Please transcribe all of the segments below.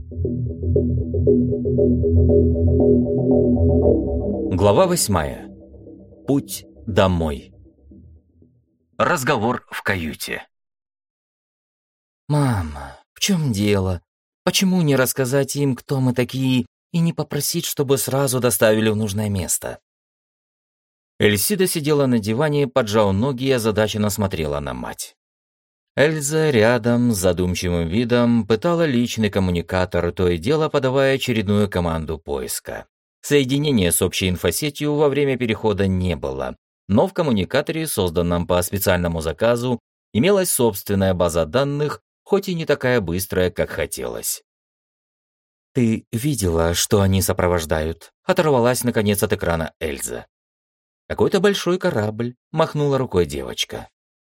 Глава 8. Путь домой. Разговор в каюте. «Мама, в чем дело? Почему не рассказать им, кто мы такие, и не попросить, чтобы сразу доставили в нужное место?» Эльсида сидела на диване, поджав ноги и озадаченно смотрела на мать. Эльза рядом с задумчивым видом пытала личный коммуникатор, то и дело подавая очередную команду поиска. Соединения с общей инфосетью во время перехода не было, но в коммуникаторе, созданном по специальному заказу, имелась собственная база данных, хоть и не такая быстрая, как хотелось. «Ты видела, что они сопровождают?» — оторвалась, наконец, от экрана Эльза. «Какой-то большой корабль», — махнула рукой девочка.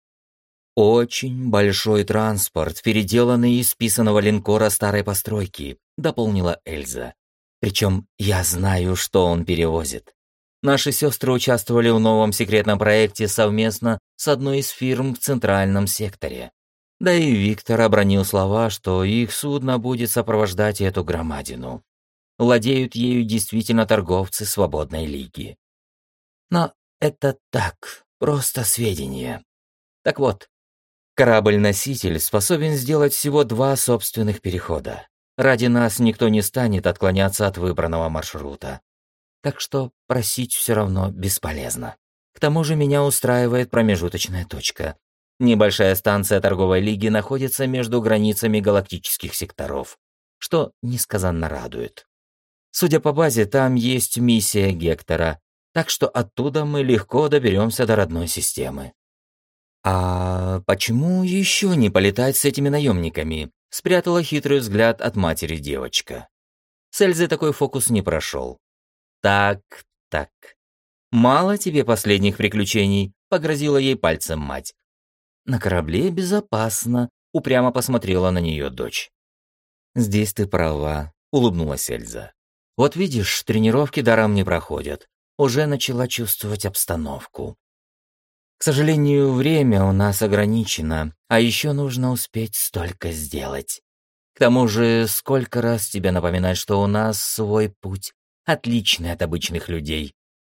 «Очень большой транспорт, переделанный из списанного линкора старой постройки», — дополнила Эльза. «Причем я знаю, что он перевозит. Наши сестры участвовали в новом секретном проекте совместно с одной из фирм в центральном секторе. Да и Виктор обронил слова, что их судно будет сопровождать эту громадину. Владеют ею действительно торговцы свободной лиги. Но это так, просто сведения. Так вот, корабль-носитель способен сделать всего 2 собственных перехода. Ради нас никто не станет отклоняться от выбранного маршрута. Так что просить все равно бесполезно. К тому же меня устраивает промежуточная точка. Небольшая станция торговой лиги находится между границами галактических секторов, что несказанно радует. Судя по базе, там есть миссия Гектора, так что оттуда мы легко доберемся до родной системы. «А почему еще не полетать с этими наемниками?» — спрятала хитрый взгляд от матери девочка. С Эльзой такой фокус не прошел. «Так. Мало тебе последних приключений?» — погрозила ей пальцем мать. «На корабле безопасно», — упрямо посмотрела на нее дочь. «Здесь ты права», — улыбнулась Эльза. «Вот видишь, тренировки даром не проходят. Уже начала чувствовать обстановку. К сожалению, время у нас ограничено, а еще нужно успеть столько сделать. К тому же, сколько раз тебе напоминать, что у нас свой путь, отличный от обычных людей».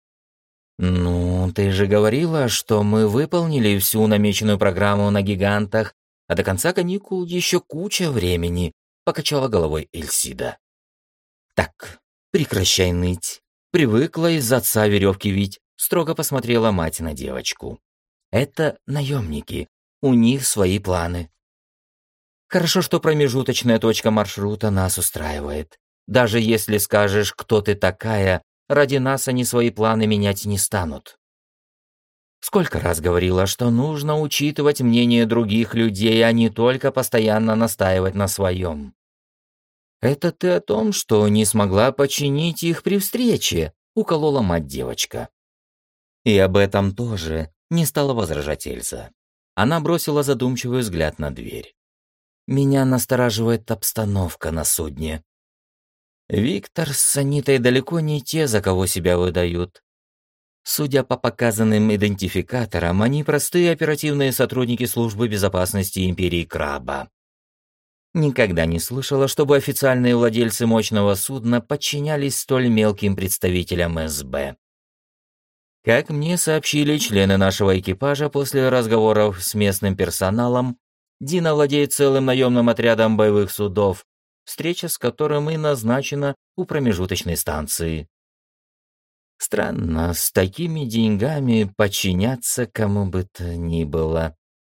«Ну, ты же говорила, что мы выполнили всю намеченную программу на гигантах, а до конца каникул еще куча времени», — покачала головой Эльсида. «Так, прекращай ныть. Привыкла из отца веревки вить», — строго посмотрела мать на девочку. «Это наемники, у них свои планы. Хорошо, что промежуточная точка маршрута нас устраивает. Даже если скажешь, кто ты такая, ради нас они свои планы менять не станут. Сколько раз говорила, что нужно учитывать мнение других людей, а не только постоянно настаивать на своем. Это ты о том, что не смогла починить их при встрече, уколола мать девочка. И об этом тоже не стала возражать Эльза. Она бросила задумчивый взгляд на дверь. Меня настораживает обстановка на судне. Виктор с Анитой далеко не те, за кого себя выдают. Судя по показанным идентификаторам, они простые оперативные сотрудники службы безопасности Империи Краба. Никогда не слышала, чтобы официальные владельцы мощного судна подчинялись столь мелким представителям СБ. Как мне сообщили члены нашего экипажа после разговоров с местным персоналом, Дина владеет целым наемным отрядом боевых судов, встреча с которым и назначена у промежуточной станции. Странно, с такими деньгами подчиняться кому бы то ни было.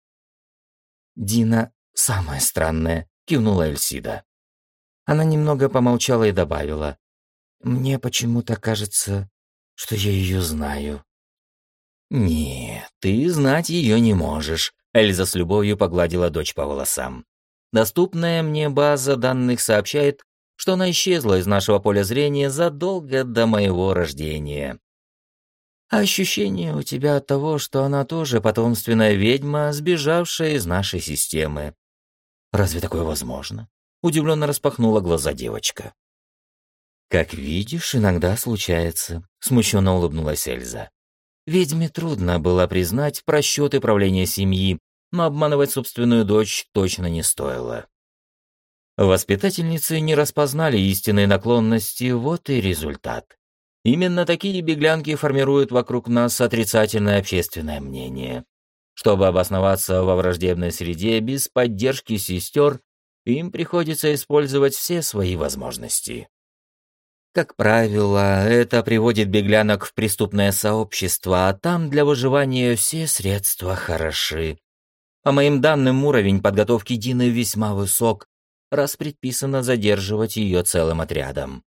«Дина самая странная», — кивнула Эльсида. Она немного помолчала и добавила. «Мне почему-то кажется, что я ее знаю». «Нет, ты знать ее не можешь», — Эльза с любовью погладила дочь по волосам. «Доступная мне база данных сообщает, что она исчезла из нашего поля зрения задолго до моего рождения. А ощущение у тебя от того, что она тоже потомственная ведьма, сбежавшая из нашей системы. Разве такое возможно?» Удивленно распахнула глаза девочка. «Как видишь, иногда случается», — смущенно улыбнулась Эльза. «Ведьме трудно было признать просчеты правления семьи, но обманывать собственную дочь точно не стоило». Воспитательницы не распознали истинной наклонности, вот и результат. Именно такие беглянки формируют вокруг нас отрицательное общественное мнение. Чтобы обосноваться во враждебной среде без поддержки сестер, им приходится использовать все свои возможности. Как правило, это приводит беглянок в преступное сообщество, а там для выживания все средства хороши. По моим данным, уровень подготовки Дины весьма высок, раз предписано задерживать ее целым отрядом.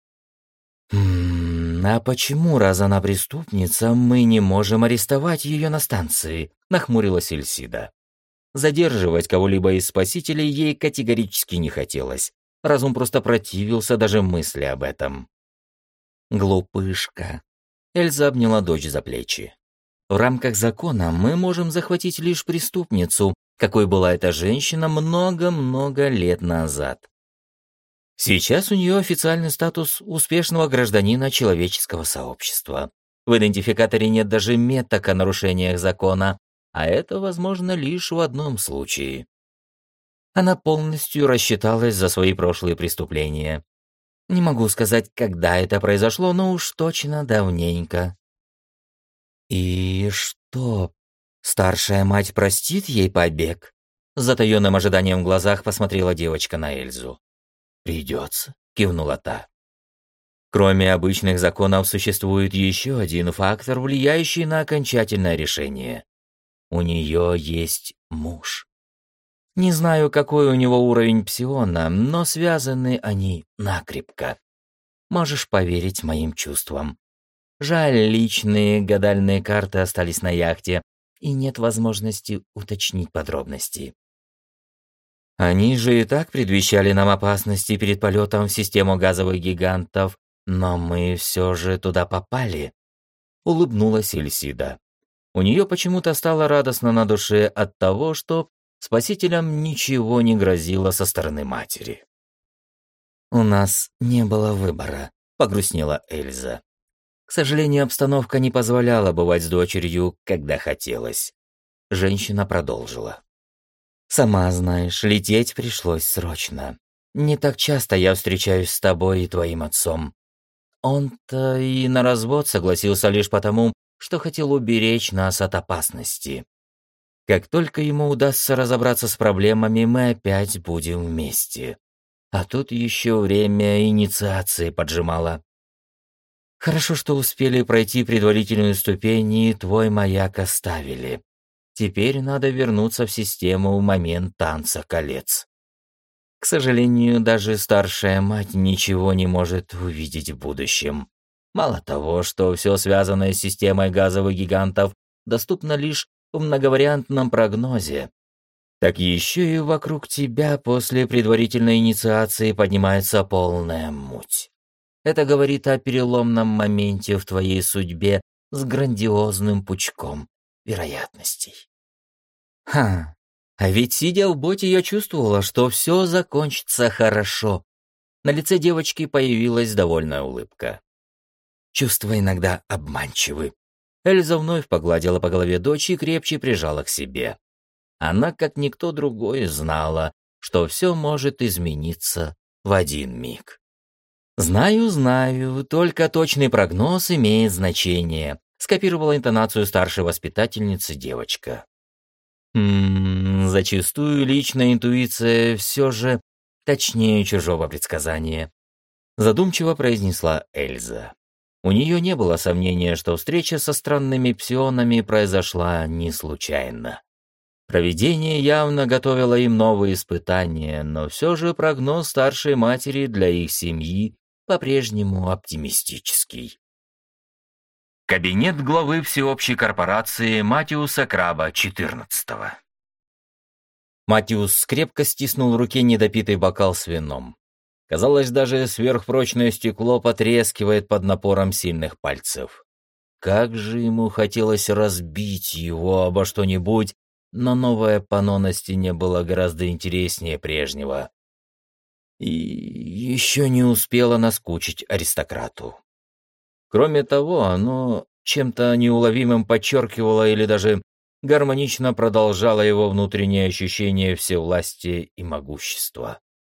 «А почему, раз она преступница, мы не можем арестовать ее на станции?» — нахмурилась Эльсида. Задерживать кого-либо из спасителей ей категорически не хотелось. Разум просто противился даже мысли об этом. «Глупышка!» — Эльза обняла дочь за плечи. «В рамках закона мы можем захватить лишь преступницу, какой была эта женщина много-много лет назад. Сейчас у нее официальный статус успешного гражданина человеческого сообщества. В идентификаторе нет даже меток о нарушениях закона, а это возможно лишь в одном случае. Она полностью рассчиталась за свои прошлые преступления. Не могу сказать, когда это произошло, но уж точно давненько». «И что, старшая мать простит ей побег?» С затаенным ожиданием в глазах посмотрела девочка на Эльзу. «Придется», — кивнула та. Кроме обычных законов, существует еще один фактор, влияющий на окончательное решение. У нее есть муж. Не знаю, какой у него уровень псиона, но связаны они накрепко. Можешь поверить моим чувствам. Жаль, личные гадальные карты остались на яхте, и нет возможности уточнить подробности. Они же и так предвещали нам опасности перед полетом в систему газовых гигантов, но мы все же туда попали. Улыбнулась Эльсида. У нее почему-то стало радостно на душе от того, что спасителям ничего не грозило со стороны матери. «У нас не было выбора», — погрустнела Эльза. К сожалению, обстановка не позволяла бывать с дочерью, когда хотелось. Женщина продолжила. «Сама знаешь, лететь пришлось срочно. Не так часто я встречаюсь с тобой и твоим отцом. Он-то и на развод согласился лишь потому, что хотел уберечь нас от опасности. Как только ему удастся разобраться с проблемами, мы опять будем вместе. А тут еще время инициации поджимало. Хорошо, что успели пройти предварительную ступень и твой маяк оставили. Теперь надо вернуться в систему в момент танца колец. К сожалению, даже старшая мать ничего не может увидеть в будущем. Мало того, что все связанное с системой газовых гигантов доступно лишь в многовариантном прогнозе, так еще и вокруг тебя после предварительной инициации поднимается полная муть. Это говорит о переломном моменте в твоей судьбе с грандиозным пучком вероятностей. А ведь сидя в боте, я чувствовала, что все закончится хорошо. На лице девочки появилась довольная улыбка. Чувства иногда обманчивы. Эльза вновь погладила по голове дочь и крепче прижала к себе. Она, как никто другой, знала, что все может измениться в один миг. «Знаю, только точный прогноз имеет значение», — скопировала интонацию старшей воспитательницы девочка. Зачастую личная интуиция все же точнее чужого предсказания», — задумчиво произнесла Эльза. У нее не было сомнения, что встреча со странными псионами произошла не случайно. Провидение явно готовило им новые испытания, но все же прогноз старшей матери для их семьи по-прежнему оптимистический. Кабинет главы всеобщей корпорации Матиуса Краба XIV. Матиус крепко стиснул в руке недопитый бокал с вином. Казалось, даже сверхпрочное стекло потрескивает под напором сильных пальцев. Как же ему хотелось разбить его обо что-нибудь, но новое панно на стене было гораздо интереснее прежнего. И еще не успело наскучить аристократу. Кроме того, оно чем-то неуловимым подчеркивало или даже гармонично продолжало его внутреннее ощущение всевластия и могущества.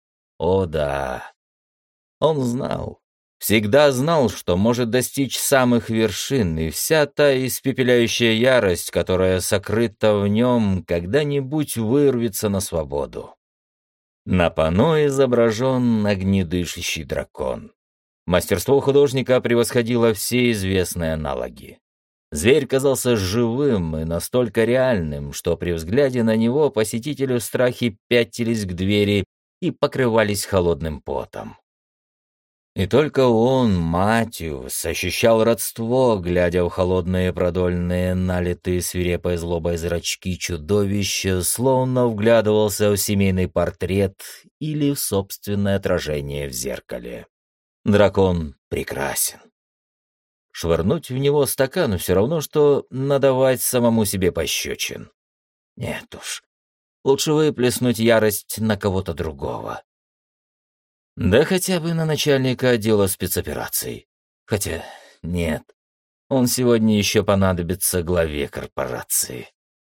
О да. Он знал. Всегда знал, что может достичь самых вершин, и вся та испепеляющая ярость, которая сокрыта в нем, когда-нибудь вырвется на свободу. На панно изображен огнедышащий дракон. Мастерство художника превосходило все известные аналоги. Зверь казался живым и настолько реальным, что при взгляде на него посетители в страхе пятились к двери и покрывались холодным потом. И только он, Матиус, ощущал родство, глядя в холодные продольные, налитые свирепой злобой зрачки чудовища, словно вглядывался в семейный портрет или в собственное отражение в зеркале. Дракон прекрасен. Швырнуть в него стакан все равно, что надавать самому себе пощечин. Нет уж, лучше выплеснуть ярость на кого-то другого. Да хотя бы на начальника отдела спецопераций. Хотя нет, он сегодня еще понадобится главе корпорации.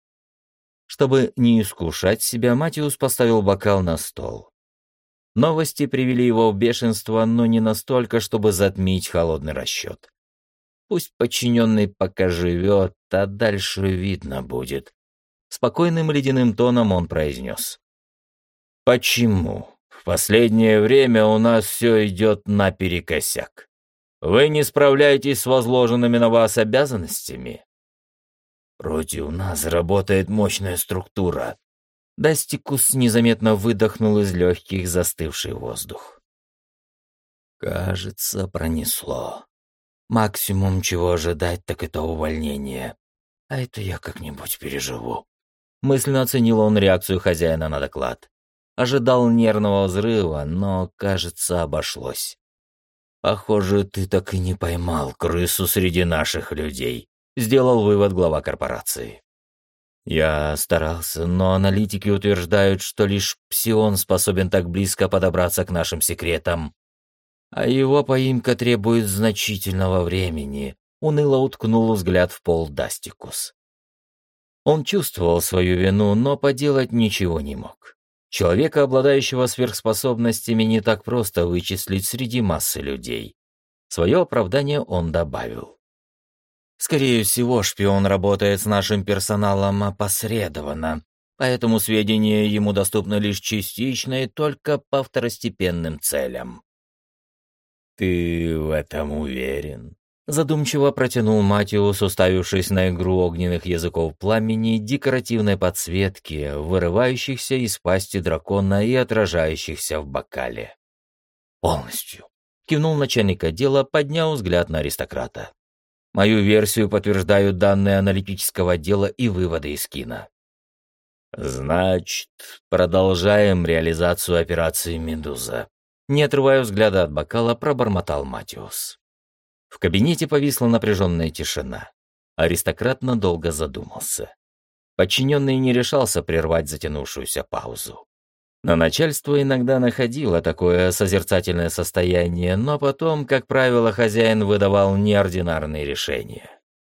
Чтобы не искушать себя, Матиус поставил бокал на стол. Новости привели его в бешенство, но не настолько, чтобы затмить холодный расчет. Пусть подчиненный пока живет, а дальше видно будет. Спокойным ледяным тоном он произнес. «Почему? В последнее время у нас все идет наперекосяк. Вы не справляетесь с возложенными на вас обязанностями?» «Против нас работает мощная структура». Дастикус незаметно выдохнул из легких застывший воздух. «Кажется, пронесло. Максимум, чего ожидать, так это увольнение. А это я как-нибудь переживу». Мысленно оценил он реакцию хозяина на доклад. Ожидал нервного взрыва, но, кажется, обошлось. «Похоже, ты так и не поймал крысу среди наших людей», — сделал вывод глава корпорации. «Я старался, но аналитики утверждают, что лишь псион способен так близко подобраться к нашим секретам. А его поимка требует значительного времени», — уныло уткнул взгляд в пол Дастикус. Он чувствовал свою вину, но поделать ничего не мог. Человека, обладающего сверхспособностями, не так просто вычислить среди массы людей. Свое оправдание он добавил. «Скорее всего, шпион работает с нашим персоналом опосредованно, поэтому сведения ему доступны лишь частично и только по второстепенным целям». «Ты в этом уверен?» Задумчиво протянул Матиус, уставившись на игру огненных языков пламени, декоративной подсветки, вырывающихся из пасти дракона и отражающихся в бокале. «Полностью», — кивнул начальник отдела, подняв взгляд на аристократа. «Мою версию подтверждают данные аналитического отдела и выводы из кино». «Значит, продолжаем реализацию операции «Медуза», — не отрывая взгляда от бокала, пробормотал Матиус. В кабинете повисла напряженная тишина. Аристократ надолго задумался. Подчиненный не решался прервать затянувшуюся паузу. Но начальство иногда находило такое созерцательное состояние, но потом, как правило, хозяин выдавал неординарные решения.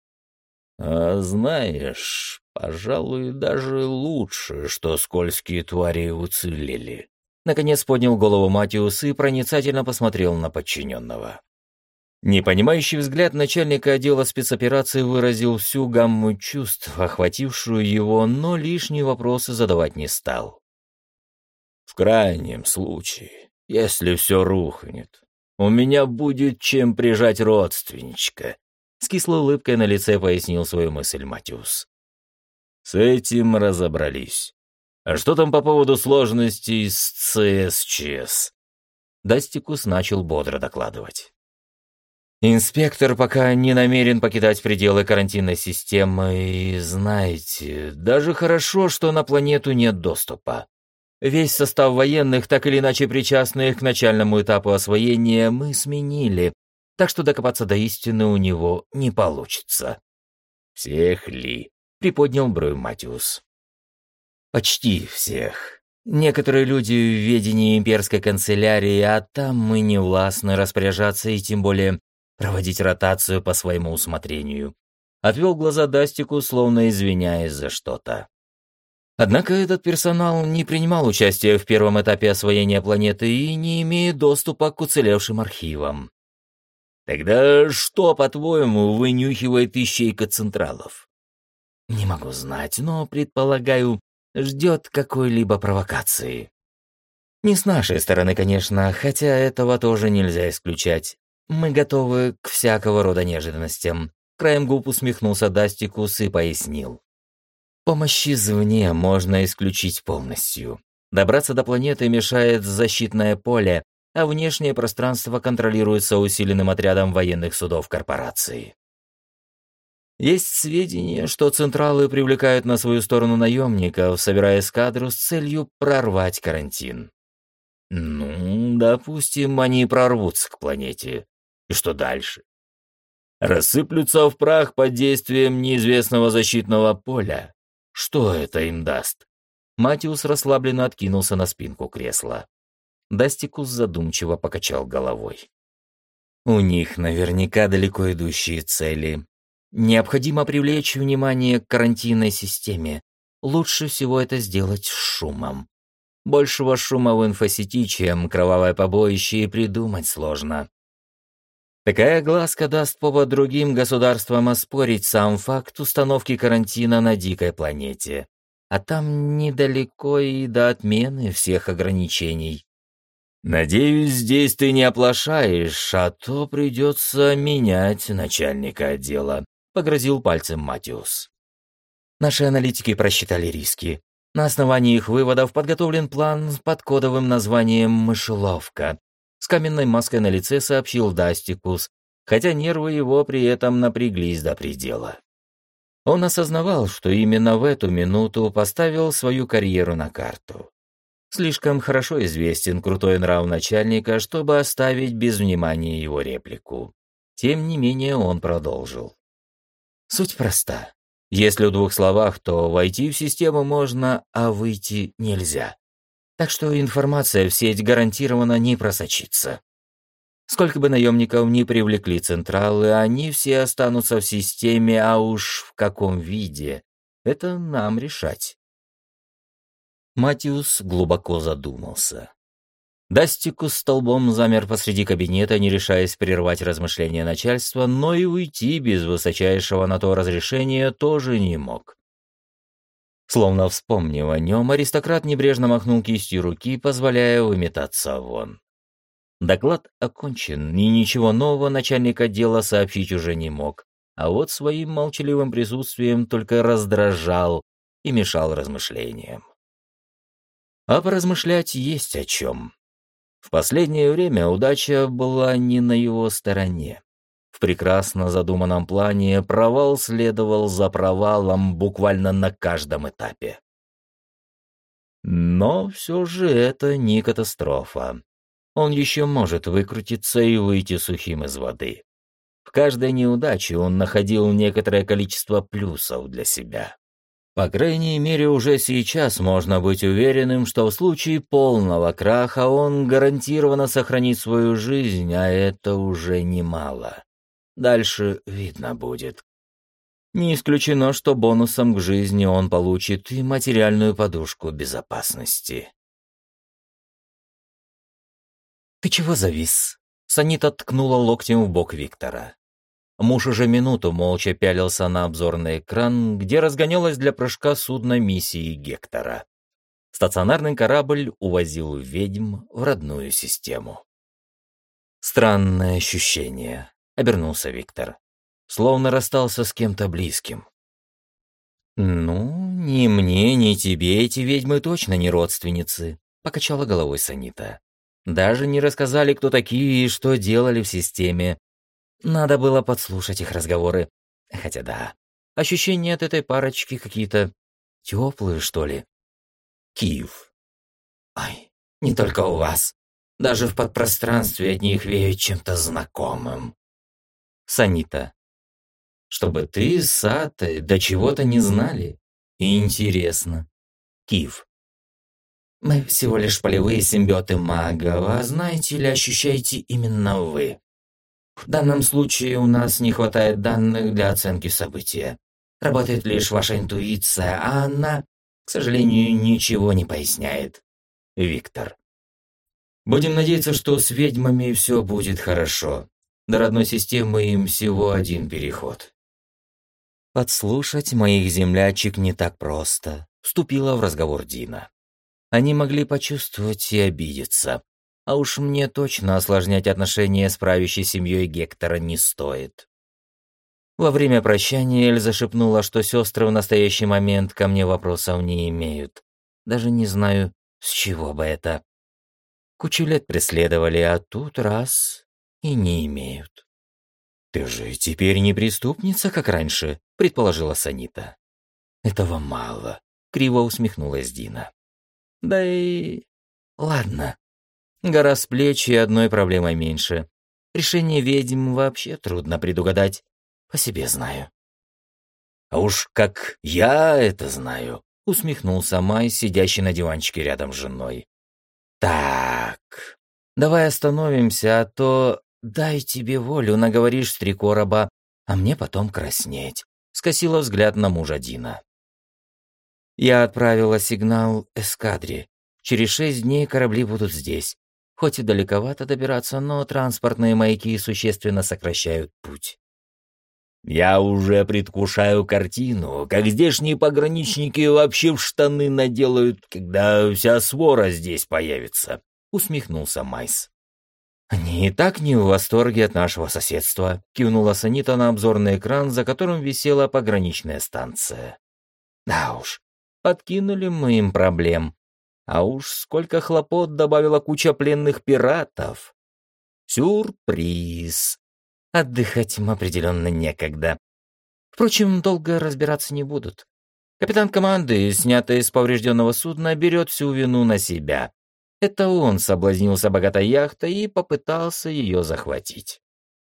«А знаешь, пожалуй, даже лучше, что скользкие твари уцелели». Наконец поднял голову Матиус и проницательно посмотрел на подчиненного. Непонимающий взгляд начальника отдела спецопераций выразил всю гамму чувств, охватившую его, но лишние вопросы задавать не стал. «В крайнем случае, если все рухнет, у меня будет чем прижать родственничка», — с кислой улыбкой на лице пояснил свою мысль Матиус. «С этим разобрались. А что там по поводу сложностей с ЦСЧС?» Дастикус начал бодро докладывать. «Инспектор пока не намерен покидать пределы карантинной системы, и, знаете, даже хорошо, что на планету нет доступа. Весь состав военных, так или иначе причастных к начальному этапу освоения, мы сменили, так что докопаться до истины у него не получится». «Всех ли?» — приподнял бровь Матиус. «Почти всех. Некоторые люди в ведении имперской канцелярии, а там мы не властны распоряжаться и тем более проводить ротацию по своему усмотрению». Отвел глаза Дастику, словно извиняясь за что-то. Однако этот персонал не принимал участия в первом этапе освоения планеты и не имеет доступа к уцелевшим архивам. Тогда что, по-твоему, вынюхивает ищейка Централов? Не могу знать, но, предполагаю, ждет какой-либо провокации. Не с нашей стороны, конечно, хотя этого тоже нельзя исключать. Мы готовы к всякого рода неожиданностям. Краем губ усмехнулся Дастикус и пояснил. Помощь извне можно исключить полностью. Добраться до планеты мешает защитное поле, а внешнее пространство контролируется усиленным отрядом военных судов корпорации. Есть сведения, что централы привлекают на свою сторону наемников, собирая эскадру с целью прорвать карантин. Ну, допустим, они прорвутся к планете. И что дальше? Рассыплются в прах под действием неизвестного защитного поля. Что это им даст? Матиус расслабленно откинулся на спинку кресла. Дастикус задумчиво покачал головой. У них наверняка далеко идущие цели. Необходимо привлечь внимание к карантинной системе. Лучше всего это сделать с шумом. Большего шума в инфосети, чем кровавое побоище, и придумать сложно. Такая глазка даст повод другим государствам оспорить сам факт установки карантина на дикой планете. А там недалеко и до отмены всех ограничений. Надеюсь, здесь ты не оплошаешь, а то придется менять начальника отдела, погрозил пальцем Матиус. Наши аналитики просчитали риски. На основании их выводов подготовлен план под кодовым названием «Мышеловка». С каменной маской на лице сообщил Дастикус, хотя нервы его при этом напряглись до предела. Он осознавал, что именно в эту минуту поставил свою карьеру на карту. Слишком хорошо известен крутой нрав начальника, чтобы оставить без внимания его реплику. Тем не менее он продолжил. Суть проста. Если в двух словах, то войти в систему можно, а выйти нельзя. Так что информация в сеть гарантированно не просочится. Сколько бы наемников ни привлекли централы, они все останутся в системе, а уж в каком виде — это нам решать. Матиус глубоко задумался. Дастикус столбом замер посреди кабинета, не решаясь прервать размышления начальства, но и уйти без высочайшего на то разрешения тоже не мог. Словно вспомнив о нем, аристократ небрежно махнул кистью руки, позволяя выметаться вон. Доклад окончен, и ничего нового начальник отдела сообщить уже не мог, а вот своим молчаливым присутствием только раздражал и мешал размышлениям. А поразмышлять есть о чем. В последнее время удача была не на его стороне. В прекрасно задуманном плане провал следовал за провалом буквально на каждом этапе. Но все же это не катастрофа. Он еще может выкрутиться и выйти сухим из воды. В каждой неудаче он находил некоторое количество плюсов для себя. По крайней мере, уже сейчас можно быть уверенным, что в случае полного краха он гарантированно сохранит свою жизнь, а это уже немало. Дальше видно будет. Не исключено, что бонусом к жизни он получит и материальную подушку безопасности. «Ты чего завис?» Санита ткнула локтем в бок Виктора. Муж уже минуту молча пялился на обзорный экран, где разгонялось для прыжка судно миссии Гектора. Стационарный корабль увозил ведьм в родную систему. «Странное ощущение», — обернулся Виктор. «Словно расстался с кем-то близким». «Ну, ни мне, ни тебе эти ведьмы точно не родственницы», — покачала головой Санита. «Даже не рассказали, кто такие и что делали в системе. Надо было подслушать их разговоры. Хотя да, ощущения от этой парочки какие-то теплые, что ли. Киев. Ай, не только у вас. Даже в подпространстве от них веет чем-то знакомым. Санита. Чтобы ты с Атой до чего-то не знали? Интересно. Киев. Мы всего лишь полевые симбиоты магов, а знаете ли, ощущаете именно вы. В данном случае у нас не хватает данных для оценки события. Работает лишь ваша интуиция, а она к сожалению, ничего не поясняет. Виктор. Будем надеяться, что с ведьмами все будет хорошо. До родной системы им всего один переход. Подслушать моих землячек не так просто, вступила в разговор Дина. Они могли почувствовать и обидеться. А уж мне точно осложнять отношения с правящей семьей Гектора не стоит. Во время прощания Эльза шепнула, что сестры в настоящий момент ко мне вопросов не имеют. Даже не знаю, с чего бы это. Кучу лет преследовали, а тут раз и не имеют. «Ты же теперь не преступница, как раньше», — предположила Санита. «Этого мало», — криво усмехнулась Дина. «Да и... ладно. Гора с плеч и одной проблемой меньше. Решение ведьм вообще трудно предугадать. По себе знаю». «А уж как я это знаю», — усмехнулся Май, сидящий на диванчике рядом с женой. «Так, давай остановимся, а то дай тебе волю, наговоришь с 3 короба, а мне потом краснеть», — скосила взгляд на мужа Дина. «Я отправила сигнал эскадре. Через 6 дней корабли будут здесь. Хоть и далековато добираться, но транспортные маяки существенно сокращают путь». «Я уже предвкушаю картину, как здешние пограничники вообще в штаны наделают, когда вся свора здесь появится», — усмехнулся Майс. «Они и так не в восторге от нашего соседства», — кивнула Санита на обзорный экран, за которым висела пограничная станция. «Да уж, подкинули мы им проблем. А уж сколько хлопот добавила куча пленных пиратов. Сюрприз. Отдыхать им определенно некогда. Впрочем, долго разбираться не будут. Капитан команды, снятый с поврежденного судна, берет всю вину на себя. Это он соблазнился богатой яхтой и попытался ее захватить.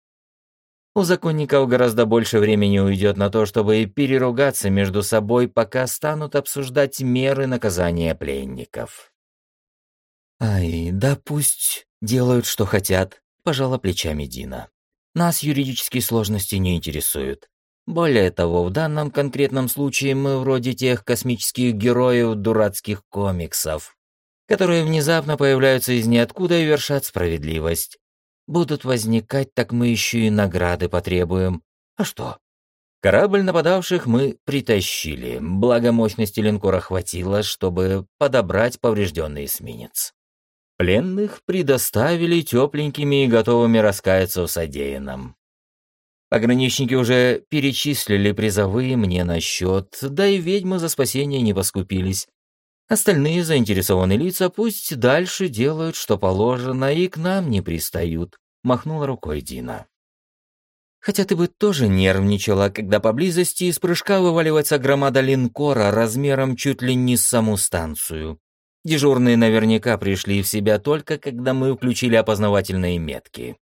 У законников гораздо больше времени уйдет на то, чтобы переругаться между собой, пока станут обсуждать меры наказания пленников. «Ай, да пусть делают, что хотят», — пожала плечами Дина. «Нас юридические сложности не интересуют. Более того, в данном конкретном случае мы вроде тех космических героев дурацких комиксов, которые внезапно появляются из ниоткуда и вершат справедливость. Будут возникать, так мы еще и награды потребуем. А что? Корабль нападавших мы притащили, благо мощности линкора хватило, чтобы подобрать поврежденный эсминец. Пленных предоставили тепленькими и готовыми раскаяться в содеянном. Пограничники уже перечислили призовые мне на счет, да и ведьмы за спасение не поскупились. Остальные заинтересованные лица пусть дальше делают, что положено, и к нам не пристают», — махнула рукой Дина. «Хотя ты бы тоже нервничала, когда поблизости из прыжка вываливается громада линкора размером чуть ли не с саму станцию. Дежурные наверняка пришли в себя только, когда мы включили опознавательные метки.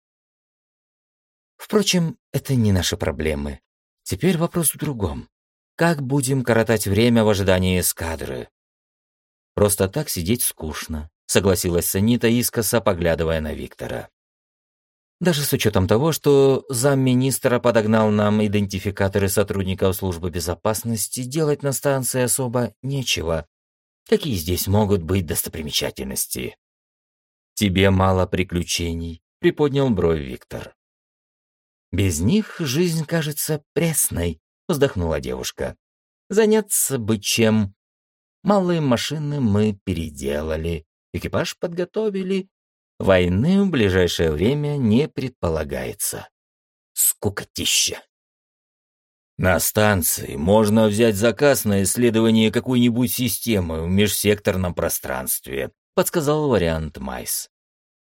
Впрочем, это не наши проблемы. Теперь вопрос в другом. Как будем коротать время в ожидании эскадры?» «Просто так сидеть скучно», — согласилась Санита, искоса поглядывая на Виктора. «Даже с учетом того, что замминистра подогнал нам идентификаторы сотрудников службы безопасности, делать на станции особо нечего. Какие здесь могут быть достопримечательности?» «Тебе мало приключений», — приподнял бровь Виктор. «Без них жизнь кажется пресной», — вздохнула девушка. «Заняться бы чем. Малые машины мы переделали, экипаж подготовили. Войны в ближайшее время не предполагается. Скукотища». «На станции можно взять заказ на исследование какой-нибудь системы в межсекторном пространстве», — подсказал вариант Майс.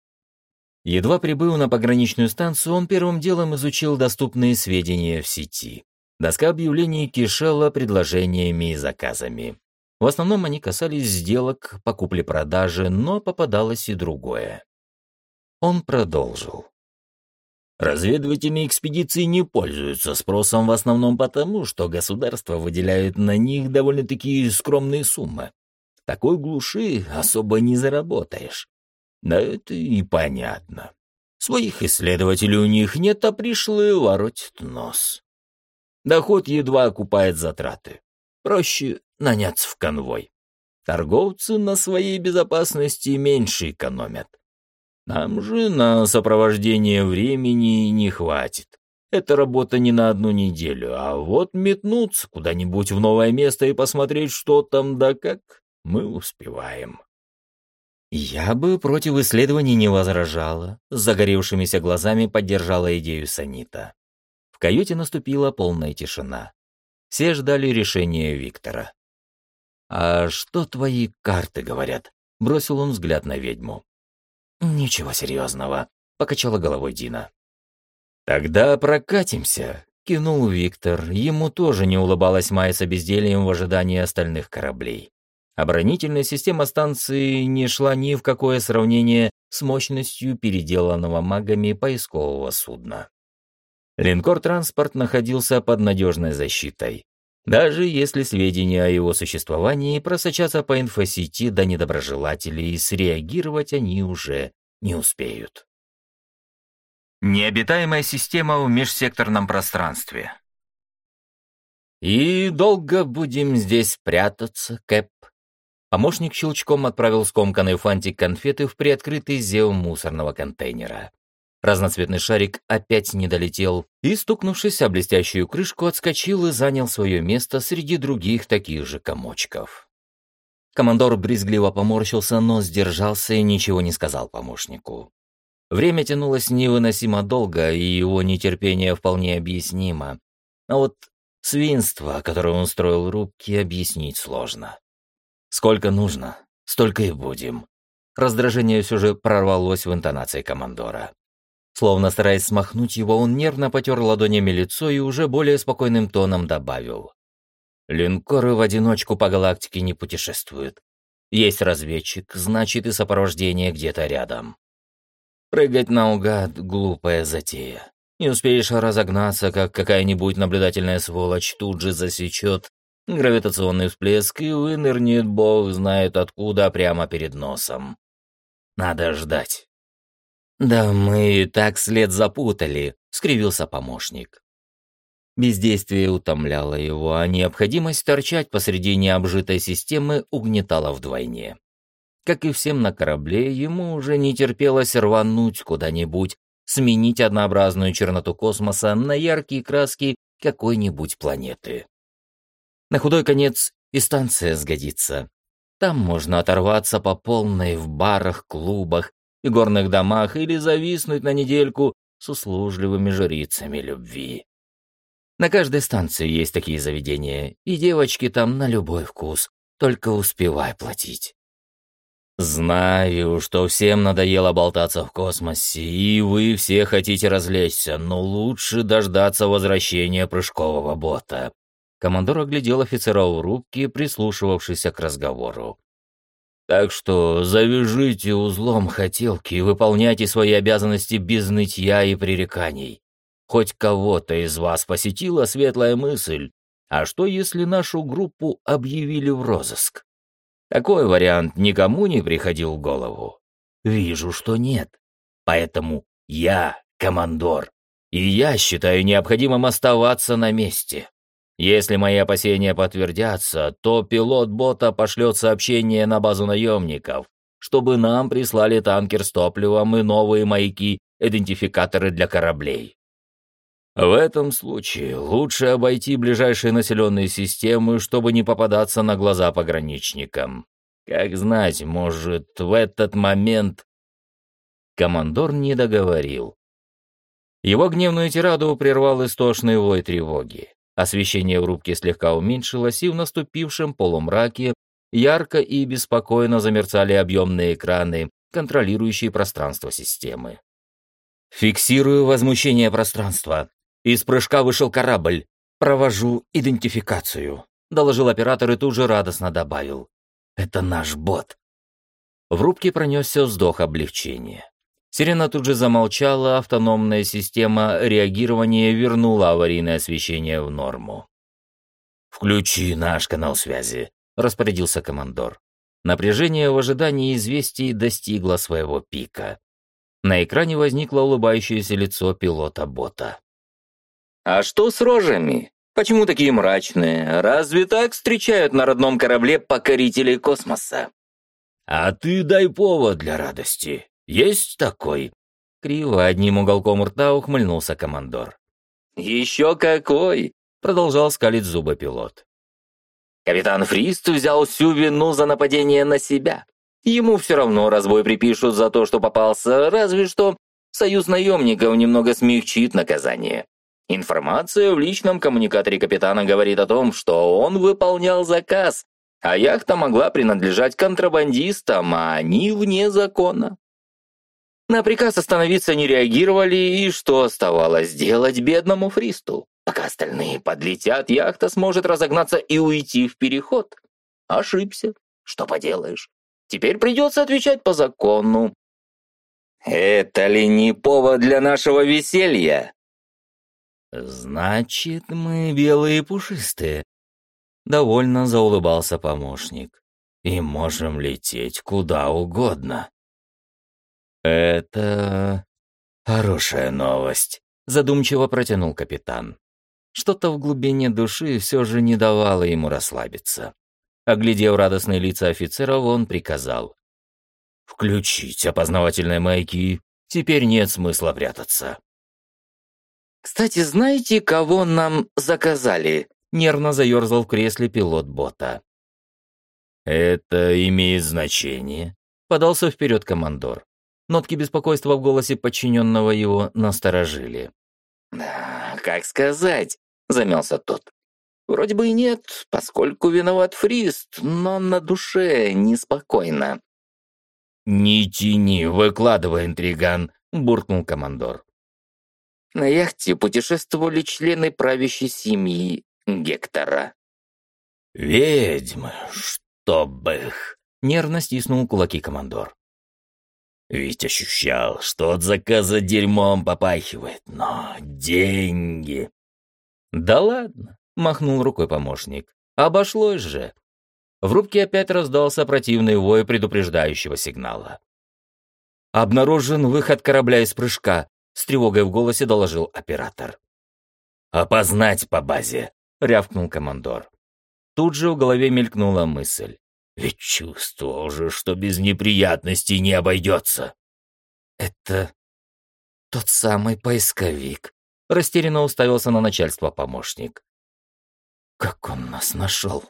Едва прибыв на пограничную станцию, он первым делом изучил доступные сведения в сети. Доска объявлений кишела предложениями и заказами. В основном они касались сделок по купле-продаже, но попадалось и другое. Он продолжил. «Разведывательные экспедиции не пользуются спросом в основном потому, что государство выделяет на них довольно-таки скромные суммы. В такой глуши особо не заработаешь. Да это и понятно. Своих исследователей у них нет, а пришлые воротят нос. Доход едва окупает затраты. Проще наняться в конвой. Торговцы на своей безопасности меньше экономят. Нам же на сопровождение времени не хватит. Это работа не на одну неделю, а вот метнуться куда-нибудь в новое место и посмотреть, что там да как, мы успеваем. Я бы против исследований не возражала, с загоревшимися глазами поддержала идею Санита. В каюте наступила полная тишина. Все ждали решения Виктора. «А что твои карты говорят?» — бросил он взгляд на ведьму. «Ничего серьезного», — покачала головой Дина. «Тогда прокатимся», — кинул Виктор. Ему тоже не улыбалось маяться бездельем в ожидании остальных кораблей. Оборонительная система станции не шла ни в какое сравнение с мощностью переделанного магами поискового судна. Линкор-транспорт находился под надежной защитой. Даже если сведения о его существовании просочатся по инфосети до недоброжелателей, среагировать они уже не успеют. Необитаемая система в межсекторном пространстве. «И долго будем здесь прятаться, Кэп?» Помощник щелчком отправил скомканный фантик конфеты в приоткрытый зев мусорного контейнера. Разноцветный шарик опять не долетел и, стукнувшись о блестящую крышку, отскочил и занял свое место среди других таких же комочков. Командор брезгливо поморщился, но сдержался и ничего не сказал помощнику. Время тянулось невыносимо долго, и его нетерпение вполне объяснимо. А вот свинство, которое он строил рубки, объяснить сложно. Сколько нужно, столько и будем. Раздражение все же прорвалось в интонации командора. Словно стараясь смахнуть его, он нервно потер ладонями лицо и уже более спокойным тоном добавил. Линкоры в одиночку по галактике не путешествуют. Есть разведчик, значит и сопровождение где-то рядом. Прыгать наугад — глупая затея. Не успеешь разогнаться, как какая-нибудь наблюдательная сволочь тут же засечет гравитационный всплеск и вынырнет бог знает откуда прямо перед носом. Надо ждать. «Да мы и так след запутали», — скривился помощник. Бездействие утомляло его, а необходимость торчать посреди необжитой системы угнетала вдвойне. Как и всем на корабле, ему уже не терпелось рвануть куда-нибудь, сменить однообразную черноту космоса на яркие краски какой-нибудь планеты. На худой конец и станция сгодится. Там можно оторваться по полной в барах, клубах и горных домах или зависнуть на недельку с услужливыми жрицами любви. На каждой станции есть такие заведения, и девочки там на любой вкус, только успевай платить. Знаю, что всем надоело болтаться в космосе, и вы все хотите развлечься, но лучше дождаться возвращения прыжкового бота. Командор оглядел офицеров рубки, прислушивавшийся к разговору. Так что завяжите узлом хотелки и выполняйте свои обязанности без нытья и пререканий. Хоть кого-то из вас посетила светлая мысль, а что если нашу группу объявили в розыск? Такой вариант никому не приходил в голову. Вижу, что нет. Поэтому я командор, и я считаю необходимым оставаться на месте. Если мои опасения подтвердятся, то пилот бота пошлет сообщение на базу наемников, чтобы нам прислали танкер с топливом и новые маяки-идентификаторы для кораблей. В этом случае лучше обойти ближайшие населенные системы, чтобы не попадаться на глаза пограничникам. Как знать, может, в этот момент... Командор не договорил. Его гневную тираду прервал истошный вой тревоги. Освещение в рубке слегка уменьшилось, и в наступившем полумраке ярко и беспокойно замерцали объемные экраны, контролирующие пространство системы. «Фиксирую возмущение пространства. Из прыжка вышел корабль. Провожу идентификацию», — доложил оператор и тут же радостно добавил. «Это наш бот». В рубке пронесся вздох облегчения. Сирена тут же замолчала, автономная система реагирования вернула аварийное освещение в норму. «Включи наш канал связи», — распорядился командор. Напряжение в ожидании известий достигло своего пика. На экране возникло улыбающееся лицо пилота бота. «А что с рожами? Почему такие мрачные? Разве так встречают на родном корабле покорителей космоса?» «А ты дай повод для радости. Есть такой?» Криво одним уголком рта ухмыльнулся командор. «Еще какой!» — продолжал скалить зубы пилот. «Капитан Фрист взял всю вину за нападение на себя. Ему все равно разбой припишут за то, что попался, разве что союз наемников немного смягчит наказание. Информация в личном коммуникаторе капитана говорит о том, что он выполнял заказ, а яхта могла принадлежать контрабандистам, а они вне закона. На приказ остановиться не реагировали, и что оставалось делать бедному Фристу? Пока остальные подлетят, яхта сможет разогнаться и уйти в переход. Ошибся. Что поделаешь? Теперь придется отвечать по закону. Это ли не повод для нашего веселья? «Значит, мы белые и пушистые», — довольно заулыбался помощник. «И можем лететь куда угодно». «Это хорошая новость», — задумчиво протянул капитан. Что-то в глубине души все же не давало ему расслабиться. Оглядев радостные лица офицеров, он приказал: «Включить опознавательные маяки, теперь нет смысла прятаться». «Кстати, знаете, кого нам заказали?» — нервно заерзал в кресле пилот бота. «Это имеет значение», — подался вперед командор. Нотки беспокойства в голосе подчиненного его насторожили. «Как сказать?» — замялся тот. «Вроде бы и нет, поскольку виноват Фрист, но на душе неспокойно». «Не тяни, выкладывай, интриган», — буркнул командор. На яхте путешествовали члены правящей семьи Гектора. «Ведьмы, чтоб их!» — нервно стиснул кулаки командор. «Ведь ощущал, что от заказа дерьмом попахивает, но деньги...» «Да ладно!» — махнул рукой помощник. «Обошлось же!» В рубке опять раздался противный вой предупреждающего сигнала. «Обнаружен выход корабля из прыжка», — с тревогой в голосе доложил оператор. «Опознать по базе», — рявкнул командор. Тут же в голове мелькнула мысль. «Ведь чувствовал же, что без неприятностей не обойдется». «Это тот самый поисковик», — растерянно уставился на начальство помощник. «Как он нас нашел?»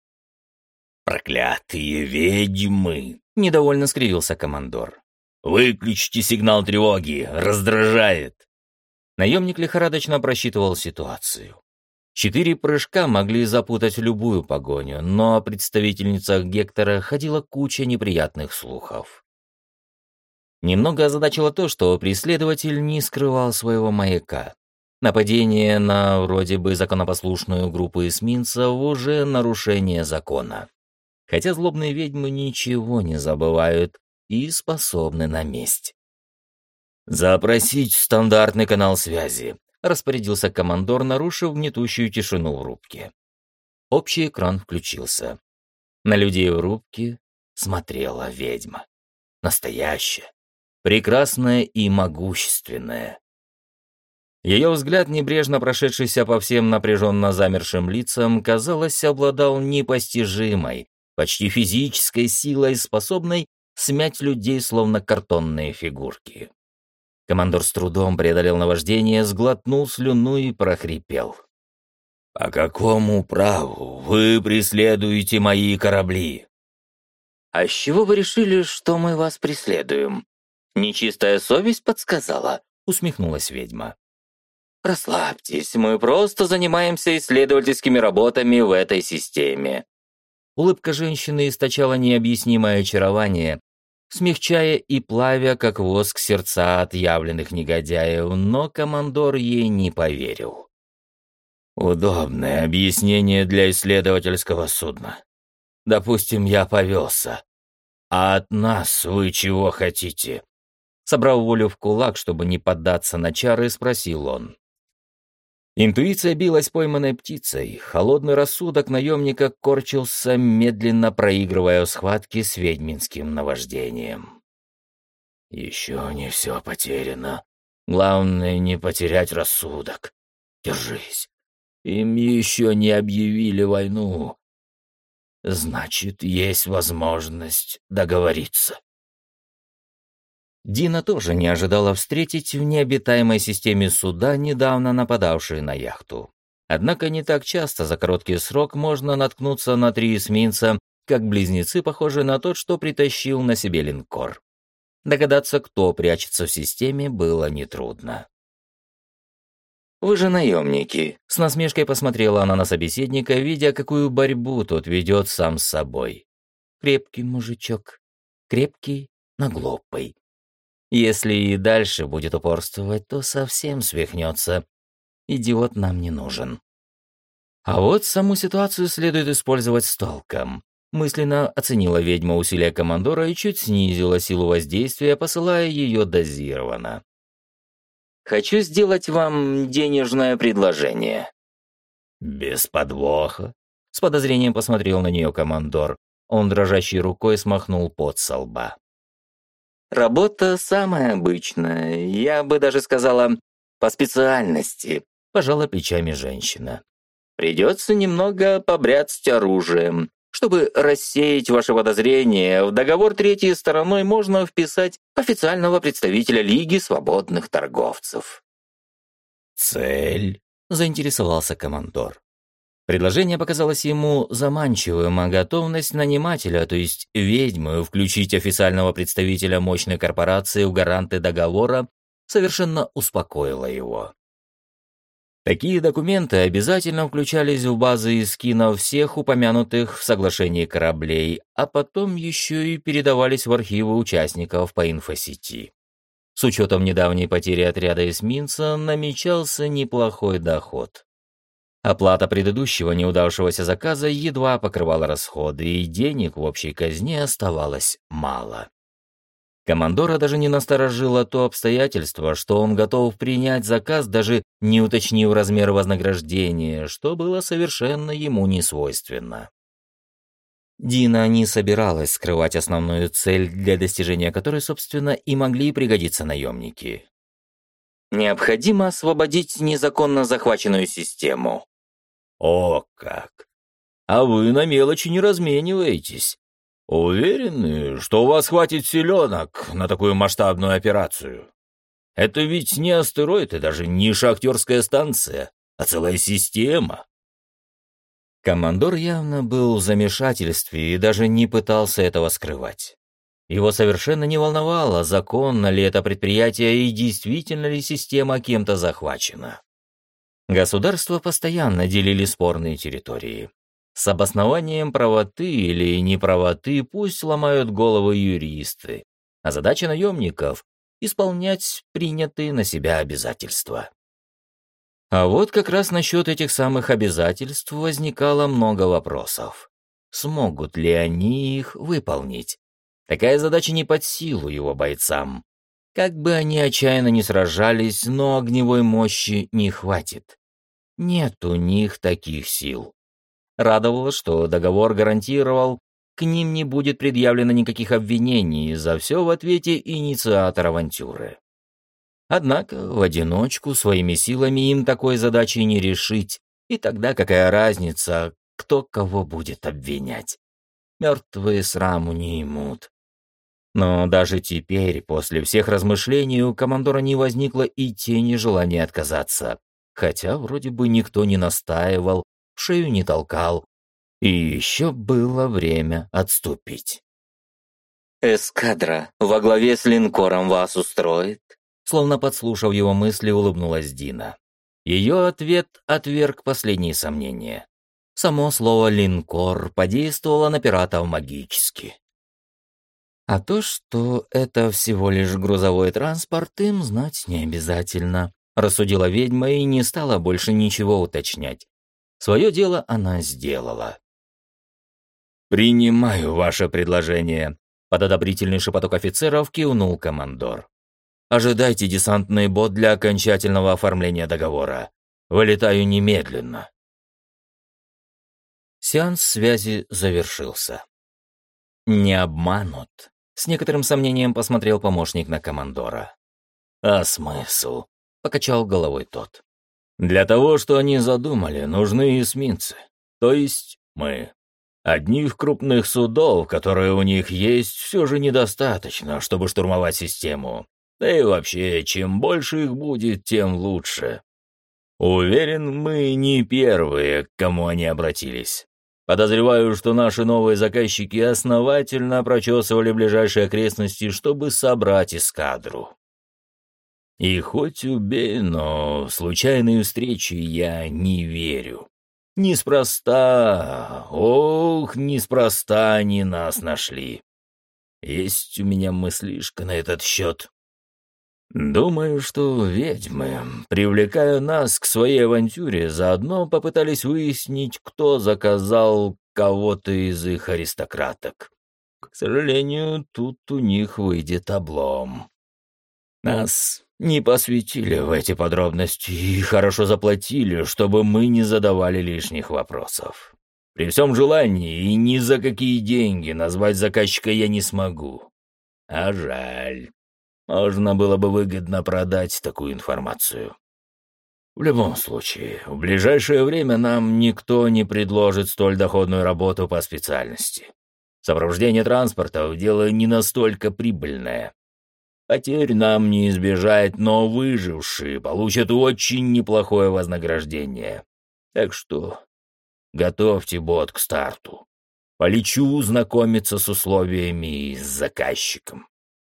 «Проклятые ведьмы!» — недовольно скривился командор. «Выключите сигнал тревоги! Раздражает!» Наемник лихорадочно просчитывал ситуацию. 4 прыжка могли запутать любую погоню, но о представительницах Гектора ходила куча неприятных слухов. Немного озадачило то, что преследователь не скрывал своего маяка. Нападение на вроде бы законопослушную группу эсминцев уже нарушение закона. Хотя злобные ведьмы ничего не забывают и способны на месть. «Запросить стандартный канал связи», — распорядился командор, нарушив гнетущую тишину в рубке. Общий экран включился. На людей в рубке смотрела ведьма. Настоящая, прекрасная и могущественная. Ее взгляд, небрежно прошедшийся по всем напряженно замершим лицам, казалось, обладал непостижимой, почти физической силой, способной смять людей, словно картонные фигурки. Командор с трудом преодолел наваждение, сглотнул слюну и прохрипел. «По какому праву вы преследуете мои корабли?» «А с чего вы решили, что мы вас преследуем? Нечистая совесть подсказала», — усмехнулась ведьма. «Расслабьтесь, мы просто занимаемся исследовательскими работами в этой системе». Улыбка женщины источала необъяснимое очарование, смягчая и плавя, как воск, сердца отъявленных негодяев, но командор ей не поверил. «Удобное объяснение для исследовательского судна. Допустим, я повелся. А от нас вы чего хотите?» Собрав волю в кулак, чтобы не поддаться на чары, спросил он. Интуиция билась пойманной птицей, холодный рассудок наемника корчился, медленно проигрывая в схватке с ведьминским наваждением. «Еще не все потеряно. Главное, не потерять рассудок. Держись. Им еще не объявили войну. Значит, есть возможность договориться. Дина тоже не ожидала встретить в необитаемой системе суда, недавно нападавшие на яхту. Однако не так часто за короткий срок можно наткнуться на 3 эсминца, как близнецы, похожие на тот, что притащил на себе линкор. Догадаться, кто прячется в системе, было нетрудно. «Вы же наемники», — с насмешкой посмотрела она на собеседника, видя, какую борьбу тот ведет сам с собой. «Крепкий мужичок, крепкий, но глупый. Если и дальше будет упорствовать, то совсем свихнется. Идиот нам не нужен». А вот саму ситуацию следует использовать с толком. Мысленно оценила ведьма усилия командора и чуть снизила силу воздействия, посылая ее дозированно. «Хочу сделать вам денежное предложение». Без подвоха. С подозрением посмотрел на нее командор. Он дрожащей рукой смахнул пот со лба. «Работа самая обычная, я бы даже сказала, по специальности», — пожала плечами женщина. «Придется немного побряцать оружием. Чтобы рассеять ваши подозрения, в договор третьей стороной можно вписать официального представителя Лиги свободных торговцев». «Цель?» — заинтересовался командор. Предложение показалось ему заманчивым, а готовность нанимателя, то есть ведьмы, включить официального представителя мощной корпорации в гаранты договора, совершенно успокоила его. Такие документы обязательно включались в базы эскинов всех упомянутых в соглашении кораблей, а потом еще и передавались в архивы участников по инфосети. С учетом недавней потери отряда эсминца намечался неплохой доход. Оплата предыдущего неудавшегося заказа едва покрывала расходы, и денег в общей казне оставалось мало. Командора даже не насторожило то обстоятельство, что он готов принять заказ, даже не уточнив размер вознаграждения, что было совершенно ему не свойственно. Дина не собиралась скрывать основную цель, для достижения которой, собственно, и могли пригодиться наемники. «Необходимо освободить незаконно захваченную систему». «О как! А вы на мелочи не размениваетесь. Уверены, что у вас хватит силенок на такую масштабную операцию? Это ведь не астероид и даже не шахтерская станция, а целая система». Командор явно был в замешательстве и даже не пытался этого скрывать. Его совершенно не волновало, законно ли это предприятие и действительно ли система кем-то захвачена. Государства постоянно делили спорные территории. С обоснованием правоты или неправоты пусть ломают головы юристы, а задача наемников — исполнять принятые на себя обязательства. А вот как раз насчет этих самых обязательств возникало много вопросов. Смогут ли они их выполнить? Такая задача не под силу его бойцам. Как бы они отчаянно не сражались, но огневой мощи не хватит. Нет у них таких сил. Радовало, что договор гарантировал, к ним не будет предъявлено никаких обвинений, за все в ответе инициатор авантюры. Однако в одиночку своими силами им такой задачи не решить, и тогда какая разница, кто кого будет обвинять? Мертвые сраму не имут. Но даже теперь, после всех размышлений, у командора не возникло и тени желания отказаться, хотя вроде бы никто не настаивал, в шею не толкал, и еще было время отступить. «Эскадра во главе с линкором вас устроит?» Словно подслушав его мысли, улыбнулась Дина. Ее ответ отверг последние сомнения. Само слово «линкор» подействовало на пиратов магически. А то, что это всего лишь грузовой транспорт, им знать не обязательно, рассудила ведьма и не стала больше ничего уточнять. Свое дело она сделала. «Принимаю ваше предложение», — под одобрительный шепоток офицеров кивнул командор. «Ожидайте десантный бот для окончательного оформления договора. Вылетаю немедленно». Сеанс связи завершился. «Не обманут», — с некоторым сомнением посмотрел помощник на командора. «А смысл?» — покачал головой тот. Для того, что они задумали, нужны эсминцы, то есть мы. Одних крупных судов, которые у них есть, все же недостаточно, чтобы штурмовать систему. Да и вообще, чем больше их будет, тем лучше. Уверен, мы не первые, к кому они обратились. Подозреваю, что наши новые заказчики основательно прочесывали ближайшие окрестности, чтобы собрать эскадру. И хоть убей, но в случайные встречи я не верю. Неспроста, ох, неспроста они нас нашли. Есть у меня мыслишка на этот счет. Думаю, что ведьмы, привлекая нас к своей авантюре, заодно попытались выяснить, кто заказал кого-то из их аристократок. К сожалению, тут у них выйдет облом. Нас не посвятили в эти подробности и хорошо заплатили, чтобы мы не задавали лишних вопросов. При всем желании и ни за какие деньги назвать заказчика я не смогу. А жаль. Можно было бы выгодно продать такую информацию. В любом случае, в ближайшее время нам никто не предложит столь доходную работу по специальности. Сопровождение транспорта — дело не настолько прибыльное. Потерь нам не избежать, но выжившие получат очень неплохое вознаграждение. Так что готовьте бот к старту. Полечу знакомиться с условиями и с заказчиком.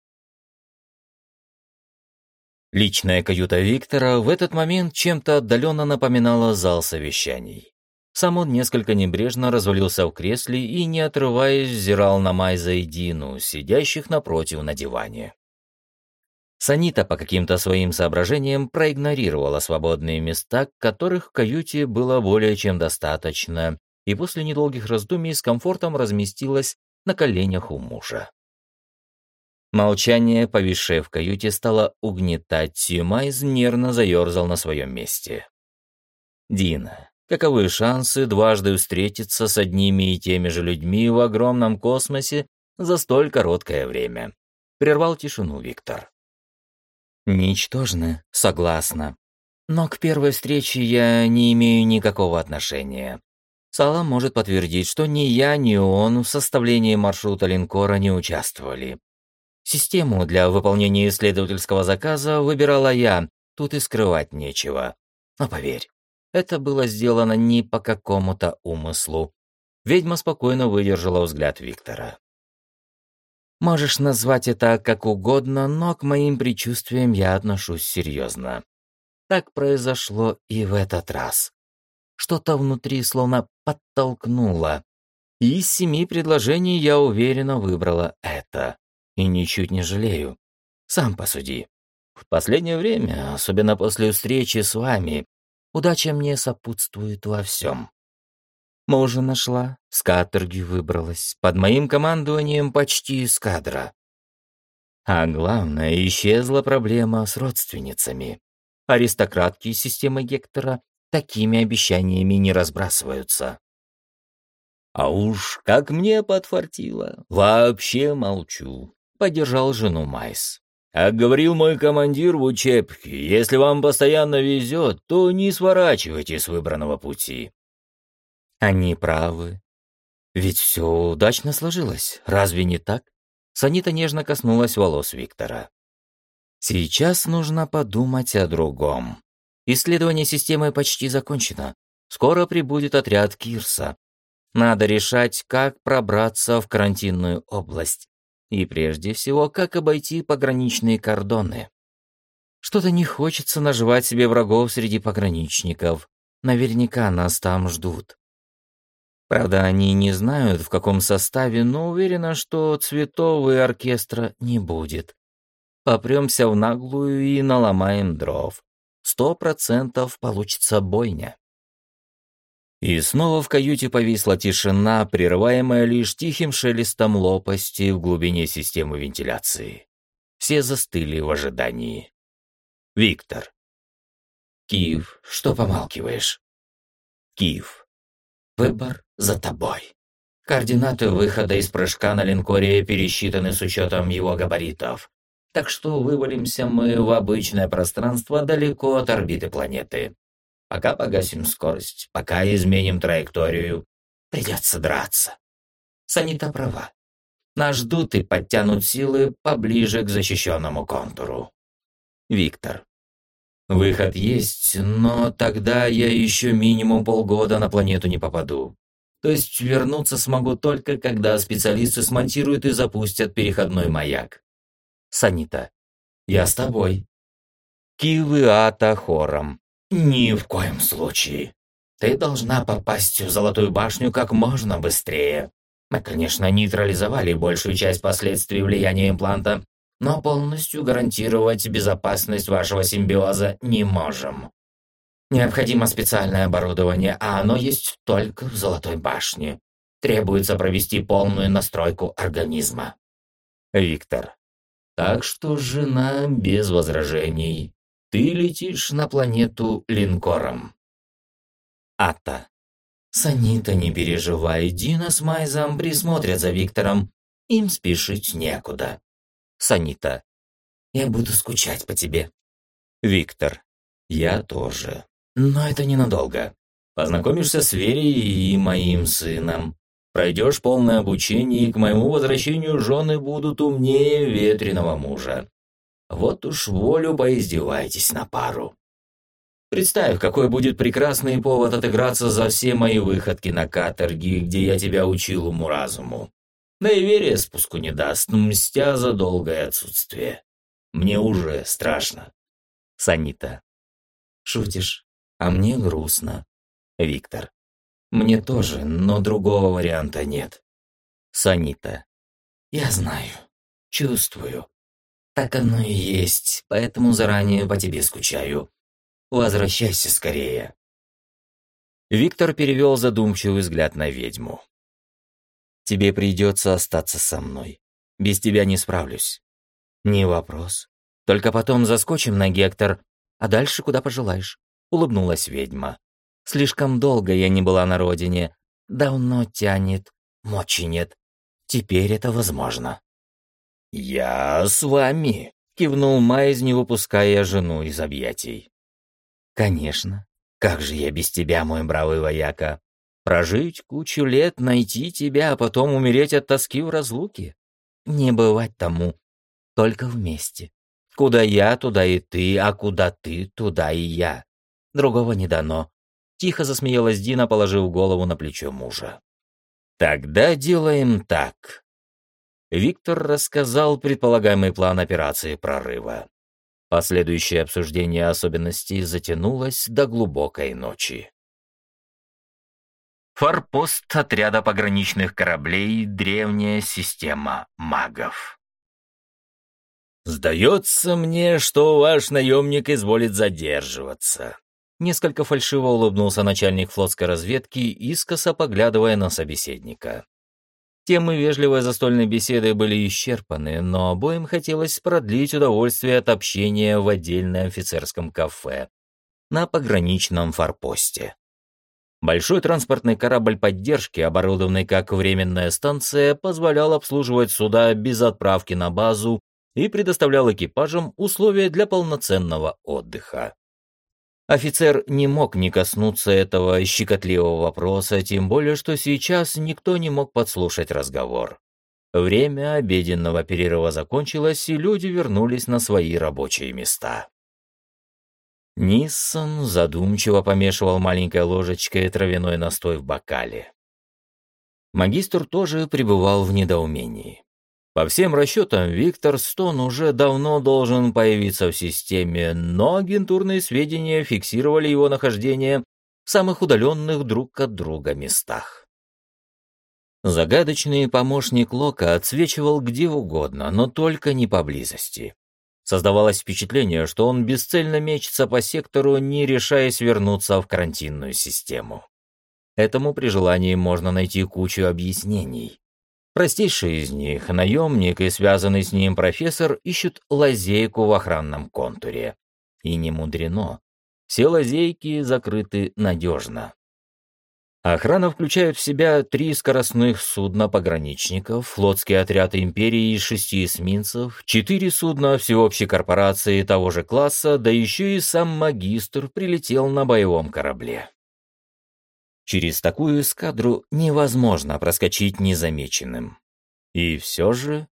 Личная каюта Виктора в этот момент чем-то отдаленно напоминала зал совещаний. Сам он несколько небрежно развалился в кресле и, не отрываясь, взирал на Майза и Дину, сидящих напротив на диване. Санита по каким-то своим соображениям проигнорировала свободные места, которых в каюте было более чем достаточно, и после недолгих раздумий с комфортом разместилась на коленях у мужа. Молчание, повисшее в каюте, стало угнетать, и Майз нервно заерзал на своем месте. «Дина, каковы шансы дважды встретиться с одними и теми же людьми в огромном космосе за столь короткое время?» — прервал тишину Виктор. «Ничтожны, согласна. Но к первой встрече я не имею никакого отношения. Сала может подтвердить, что ни я, ни он в составлении маршрута линкора не участвовали. Систему для выполнения исследовательского заказа выбирала я, тут и скрывать нечего. Но поверь, это было сделано не по какому-то умыслу». Ведьма спокойно выдержала взгляд Виктора. «Можешь назвать это как угодно, но к моим предчувствиям я отношусь серьезно. Так произошло и в этот раз. Что-то внутри словно подтолкнуло. И из 7 предложений я уверенно выбрала это. И ничуть не жалею. Сам посуди. В последнее время, особенно после встречи с вами, удача мне сопутствует во всем. Мужа нашла, с каторги выбралась, под моим командованием почти эскадра. А главное, исчезла проблема с родственницами. Аристократки системы Гектора такими обещаниями не разбрасываются. А уж как мне подфартило, вообще молчу. Поддержал жену Майс. Как говорил мой командир в учебке, если вам постоянно везет, то не сворачивайте с выбранного пути. Они правы. Ведь все удачно сложилось, разве не так? Санита нежно коснулась волос Виктора. Сейчас нужно подумать о другом. Исследование системы почти закончено. Скоро прибудет отряд Кирса. Надо решать, как пробраться в карантинную область. И прежде всего, как обойти пограничные кордоны. Что-то не хочется наживать себе врагов среди пограничников. Наверняка нас там ждут. Правда, они не знают, в каком составе, но уверена, что цветов и оркестра не будет. Попремся в наглую и наломаем дров. 100% получится бойня. И снова в каюте повисла тишина, прерываемая лишь тихим шелестом лопасти в глубине системы вентиляции. Все застыли в ожидании. Виктор. Киев, что помалкиваешь? Киев. Выбор за тобой. Координаты выхода из прыжка на линкоре пересчитаны с учетом его габаритов. Так что вывалимся мы в обычное пространство далеко от орбиты планеты. Пока погасим скорость, пока изменим траекторию, придется драться. Санита права. Нас ждут и подтянут силы поближе к защищенному контуру. Виктор. Выход есть, но тогда я еще минимум полгода на планету не попаду. То есть вернуться смогу только, когда специалисты смонтируют и запустят переходной маяк. Санита. Я с тобой. Кивы Ата хором. Ни в коем случае. Ты должна попасть в Золотую башню как можно быстрее. Мы, конечно, нейтрализовали большую часть последствий влияния импланта, но полностью гарантировать безопасность вашего симбиоза не можем. Необходимо специальное оборудование, а оно есть только в Золотой башне. Требуется провести полную настройку организма. Виктор. Так что, жена, без возражений. Ты летишь на планету линкором. Ата. Санита, не переживай, Дина с Майзом присмотрят за Виктором. Им спешить некуда. Санита. Я буду скучать по тебе. Виктор. Я тоже. Но это ненадолго. Познакомишься с Верей и моим сыном. Пройдешь полное обучение, и к моему возвращению жены будут умнее ветреного мужа. Вот уж волю поиздевайтесь на пару. Представь, какой будет прекрасный повод отыграться за все мои выходки на каторге, где я тебя учил уму-разуму. Да и Вере спуску не даст, мстя за долгое отсутствие. Мне уже страшно. Санита. Шутишь? А мне грустно. Виктор. Мне тоже, но другого варианта нет. Санита. Я знаю, чувствую. Так оно и есть, поэтому заранее по тебе скучаю. Возвращайся скорее. Виктор перевел задумчивый взгляд на ведьму. Тебе придется остаться со мной. Без тебя не справлюсь. Не вопрос. Только потом заскочим на Гектор, а дальше куда пожелаешь. Улыбнулась ведьма. Слишком долго я не была на родине. Давно тянет, мочи нет. Теперь это возможно. «Я с вами», — кивнул Майз, не выпуская жену из объятий. «Конечно. Как же я без тебя, мой бравый вояка? Прожить кучу лет, найти тебя, а потом умереть от тоски в разлуке? Не бывать тому. Только вместе. Куда я, туда и ты, а куда ты, туда и я. Другого не дано». Тихо засмеялась Дина, положив голову на плечо мужа. «Тогда делаем так». Виктор рассказал предполагаемый план операции прорыва. Последующее обсуждение особенностей затянулось до глубокой ночи. Форпост отряда пограничных кораблей «Древняя система магов». «Сдается мне, что ваш наемник изволит задерживаться». Несколько фальшиво улыбнулся начальник флотской разведки, искоса поглядывая на собеседника. Темы вежливой застольной беседы были исчерпаны, но обоим хотелось продлить удовольствие от общения в отдельном офицерском кафе на пограничном форпосте. Большой транспортный корабль поддержки, оборудованный как временная станция, позволял обслуживать суда без отправки на базу и предоставлял экипажам условия для полноценного отдыха. Офицер не мог не коснуться этого щекотливого вопроса, тем более, что сейчас никто не мог подслушать разговор. Время обеденного перерыва закончилось, и люди вернулись на свои рабочие места. Ниссон задумчиво помешивал маленькой ложечкой травяной настой в бокале. Магистр тоже пребывал в недоумении. По всем расчетам, Виктор Стон уже давно должен появиться в системе, но агентурные сведения фиксировали его нахождение в самых удаленных друг от друга местах. Загадочный помощник Лока отсвечивал где угодно, но только не поблизости. Создавалось впечатление, что он бесцельно мечется по сектору, не решаясь вернуться в карантинную систему. Этому при желании можно найти кучу объяснений. Простейший из них, наемник и связанный с ним профессор, ищут лазейку в охранном контуре. И не мудрено. Все лазейки закрыты надежно. Охрана включает в себя 3 скоростных судна пограничников, флотский отряд Империи из 6 эсминцев, 4 судна всеобщей корпорации того же класса, да еще и сам магистр прилетел на боевом корабле. Через такую эскадру невозможно проскочить незамеченным. И все же...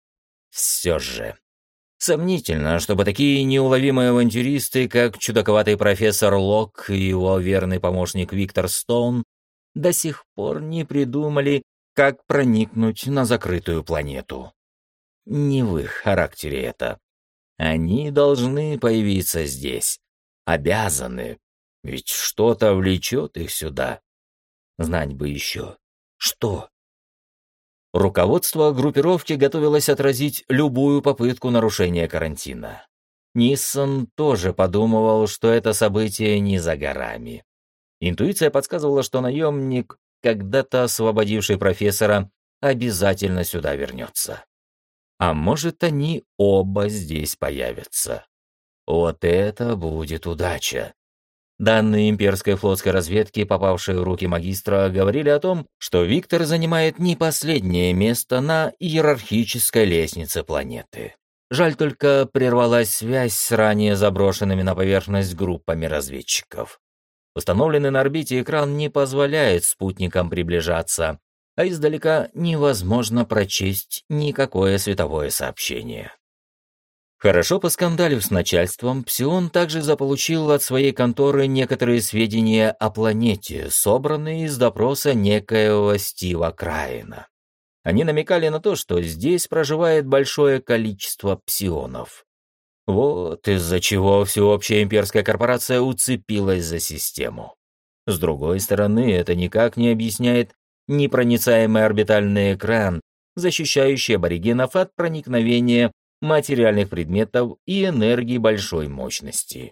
Сомнительно, чтобы такие неуловимые авантюристы, как чудаковатый профессор Лок и его верный помощник Виктор Стоун, до сих пор не придумали, как проникнуть на закрытую планету. Не в их характере это. Они должны появиться здесь. Обязаны. Ведь что-то влечет их сюда. Знать бы еще. Что? Руководство группировки готовилось отразить любую попытку нарушения карантина. Ниссон тоже подумывал, что это событие не за горами. Интуиция подсказывала, что наемник, когда-то освободивший профессора, обязательно сюда вернется. А может, они оба здесь появятся. Вот это будет удача. Данные имперской флотской разведки, попавшие в руки магистра, говорили о том, что Виктор занимает не последнее место на иерархической лестнице планеты. Жаль только прервалась связь с ранее заброшенными на поверхность группами разведчиков. Установленный на орбите экран не позволяет спутникам приближаться, а издалека невозможно прочесть никакое световое сообщение. Хорошо поскандалив с начальством, Псион также заполучил от своей конторы некоторые сведения о планете, собранные из допроса некоего Стива Краина. Они намекали на то, что здесь проживает большое количество псионов. Вот из-за чего всеобщая имперская корпорация уцепилась за систему. С другой стороны, это никак не объясняет непроницаемый орбитальный экран, защищающий аборигенов от проникновения материальных предметов и энергии большой мощности.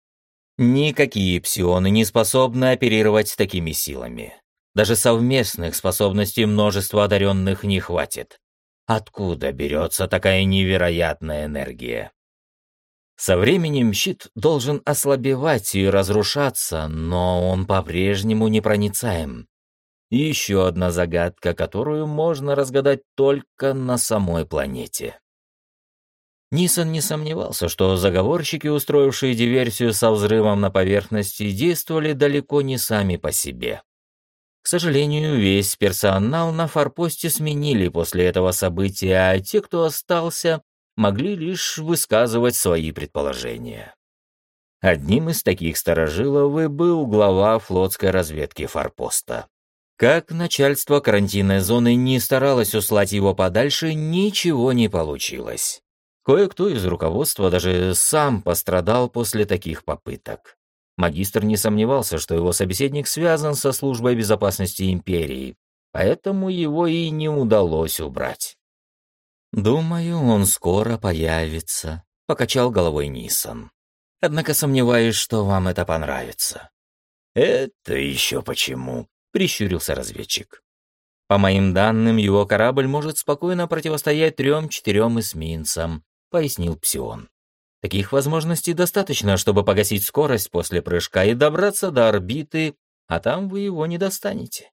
Никакие псионы не способны оперировать такими силами. Даже совместных способностей множества одаренных не хватит. Откуда берется такая невероятная энергия? Со временем щит должен ослабевать и разрушаться, но он по-прежнему непроницаем. Еще одна загадка, которую можно разгадать только на самой планете. Ниссон не сомневался, что заговорщики, устроившие диверсию со взрывом на поверхности, действовали далеко не сами по себе. К сожалению, весь персонал на форпосте сменили после этого события, а те, кто остался, могли лишь высказывать свои предположения. Одним из таких старожилов и был глава флотской разведки форпоста. Как начальство карантинной зоны не старалось услать его подальше, ничего не получилось. Кое-кто из руководства даже сам пострадал после таких попыток. Магистр не сомневался, что его собеседник связан со службой безопасности империи, поэтому его и не удалось убрать. «Думаю, он скоро появится», — покачал головой Ниссон. «Однако сомневаюсь, что вам это понравится». «Это еще почему?» — прищурился разведчик. «По моим данным, его корабль может спокойно противостоять 3-4 эсминцам», — пояснил Псион. «Таких возможностей достаточно, чтобы погасить скорость после прыжка и добраться до орбиты, а там вы его не достанете».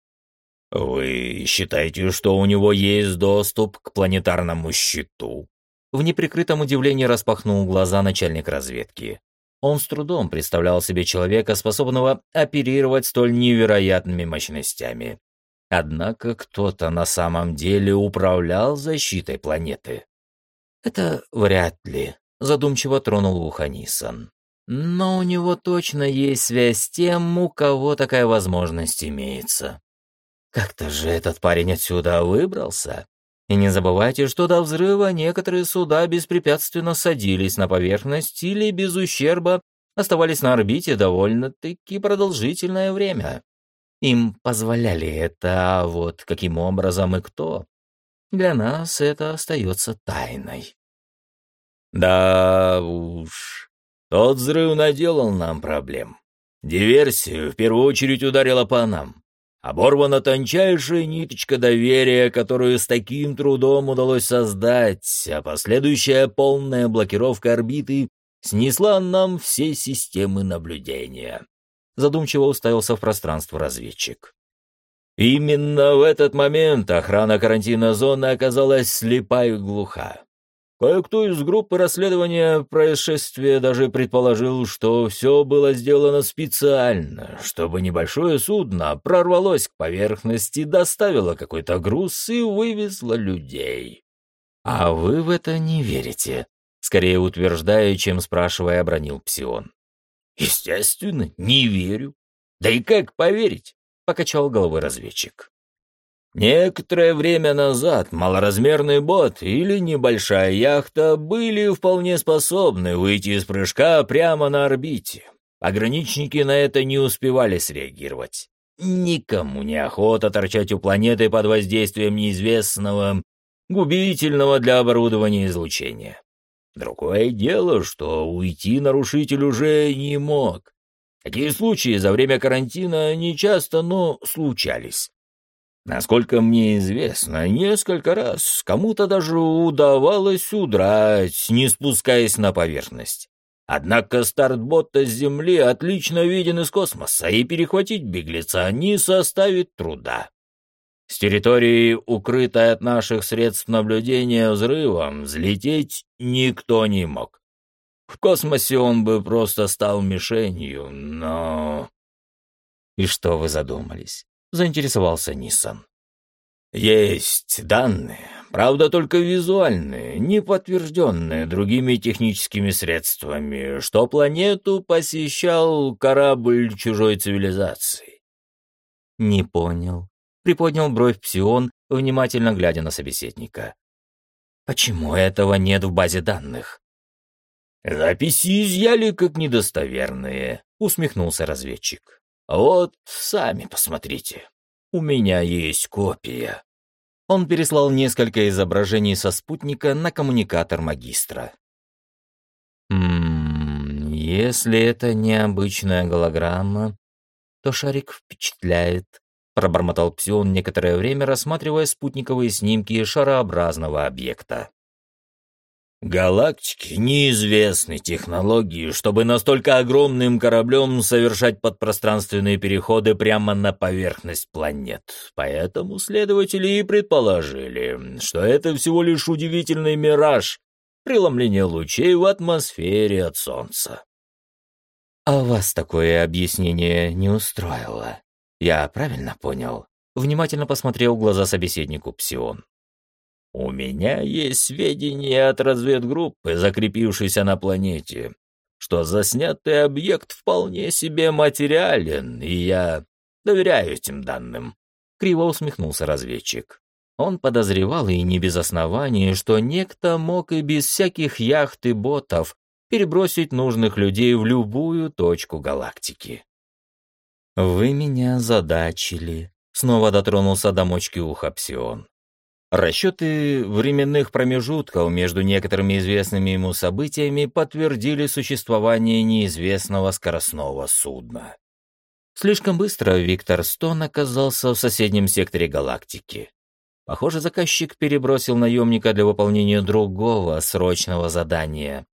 «Вы считаете, что у него есть доступ к планетарному щиту?» В неприкрытом удивлении распахнул глаза начальник разведки. Он с трудом представлял себе человека, способного оперировать столь невероятными мощностями. Однако кто-то на самом деле управлял защитой планеты. «Это вряд ли», — задумчиво тронул ухо Ниссон. «Но у него точно есть связь с тем, у кого такая возможность имеется. Как-то же этот парень отсюда выбрался. И не забывайте, что до взрыва некоторые суда беспрепятственно садились на поверхность или без ущерба оставались на орбите довольно-таки продолжительное время. Им позволяли это, а вот каким образом и кто, для нас это остается тайной». «Да уж, тот взрыв наделал нам проблем. Диверсия в первую очередь ударила по нам. Оборвана тончайшая ниточка доверия, которую с таким трудом удалось создать, а последующая полная блокировка орбиты снесла нам все системы наблюдения. задумчиво уставился в пространство разведчик. Именно в этот момент охрана карантинной зоны оказалась слепа и глуха. Кое-кто из группы расследования происшествия даже предположил, что все было сделано специально, чтобы небольшое судно прорвалось к поверхности, доставило какой-то груз и вывезло людей. «А вы в это не верите?» — скорее утверждая, чем спрашивая, обронил Псион. «Естественно, не верю. Да и как поверить?» — покачал головой разведчик. Некоторое время назад малоразмерный бот или небольшая яхта были вполне способны выйти из прыжка прямо на орбите. Пограничники на это не успевали среагировать. Никому не охота торчать у планеты под воздействием неизвестного, губительного для оборудования излучения. Другое дело, что уйти нарушитель уже не мог. Такие случаи за время карантина нечасто, но случались. Насколько мне известно, несколько раз кому-то даже удавалось удрать, не спускаясь на поверхность. Однако старт бота с Земли отлично виден из космоса, и перехватить беглеца не составит труда. С территории, укрытой от наших средств наблюдения взрывом, взлететь никто не мог. В космосе он бы просто стал мишенью, но... «И что вы задумались?» — заинтересовался Ниссан. «Есть данные, правда только визуальные, не подтвержденные другими техническими средствами, что планету посещал корабль чужой цивилизации». «Не понял», — приподнял бровь Псион, внимательно глядя на собеседника. «Почему этого нет в базе данных?» «Записи изъяли как недостоверные», — усмехнулся разведчик. «Вот, сами посмотрите. У меня есть копия». Он переслал несколько изображений со спутника на коммуникатор магистра. Если это необычная голограмма, то шарик впечатляет», — пробормотал Псион некоторое время, рассматривая спутниковые снимки шарообразного объекта. Галактики неизвестны технологии, чтобы настолько огромным кораблем совершать подпространственные переходы прямо на поверхность планет. Поэтому следователи и предположили, что это всего лишь удивительный мираж, преломление лучей в атмосфере от Солнца. «А вас такое объяснение не устроило? Я правильно понял?» Внимательно посмотрел в глаза собеседнику Псион. «У меня есть сведения от разведгруппы, закрепившейся на планете, что заснятый объект вполне себе материален, и я доверяю этим данным», — криво усмехнулся разведчик. Он подозревал, и не без оснований, что некто мог и без всяких яхт и ботов перебросить нужных людей в любую точку галактики. «Вы меня задачили», — снова дотронулся до мочки уха Псион. Расчеты временных промежутков между некоторыми известными ему событиями подтвердили существование неизвестного скоростного судна. Слишком быстро Виктор Стон оказался в соседнем секторе галактики. Похоже, заказчик перебросил наемника для выполнения другого срочного задания.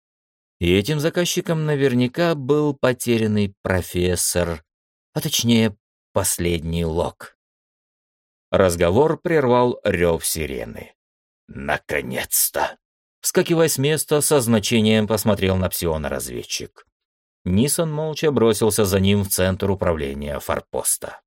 И этим заказчиком наверняка был потерянный профессор, а точнее, последний Лок. Разговор прервал рев сирены. «Наконец-то!» Вскакивая с места, со значением посмотрел на Псиона-разведчик. Ниссан молча бросился за ним в центр управления форпоста.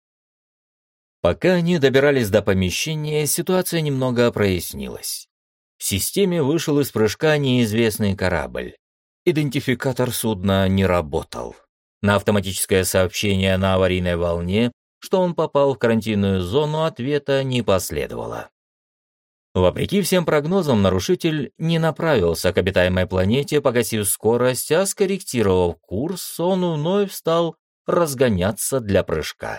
Пока они добирались до помещения, ситуация немного прояснилась. В системе вышел из прыжка неизвестный корабль. Идентификатор судна не работал. На автоматическое сообщение на аварийной волне, что он попал в карантинную зону, ответа не последовало. Вопреки всем прогнозам, нарушитель не направился к обитаемой планете, погасив скорость, а скорректировав курс, он вновь стал разгоняться для прыжка.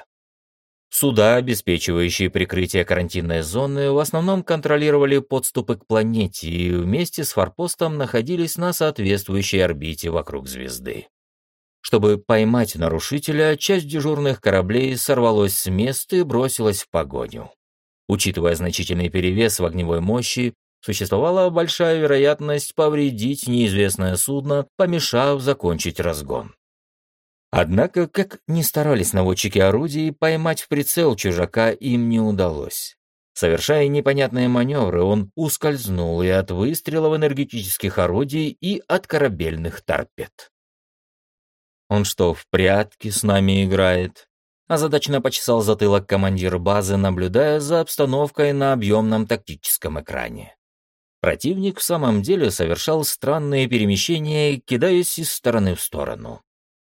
Суда, обеспечивающие прикрытие карантинной зоны, в основном контролировали подступы к планете и вместе с форпостом находились на соответствующей орбите вокруг звезды. Чтобы поймать нарушителя, часть дежурных кораблей сорвалась с места и бросилась в погоню. Учитывая значительный перевес в огневой мощи, существовала большая вероятность повредить неизвестное судно, помешав закончить разгон. Однако, как ни старались наводчики орудий, поймать в прицел чужака им не удалось. Совершая непонятные маневры, он ускользнул и от выстрелов энергетических орудий, и от корабельных торпед. «Он что, в прятки с нами играет?» Озадаченно почесал затылок командир базы, наблюдая за обстановкой на объемном тактическом экране. Противник в самом деле совершал странные перемещения, кидаясь из стороны в сторону.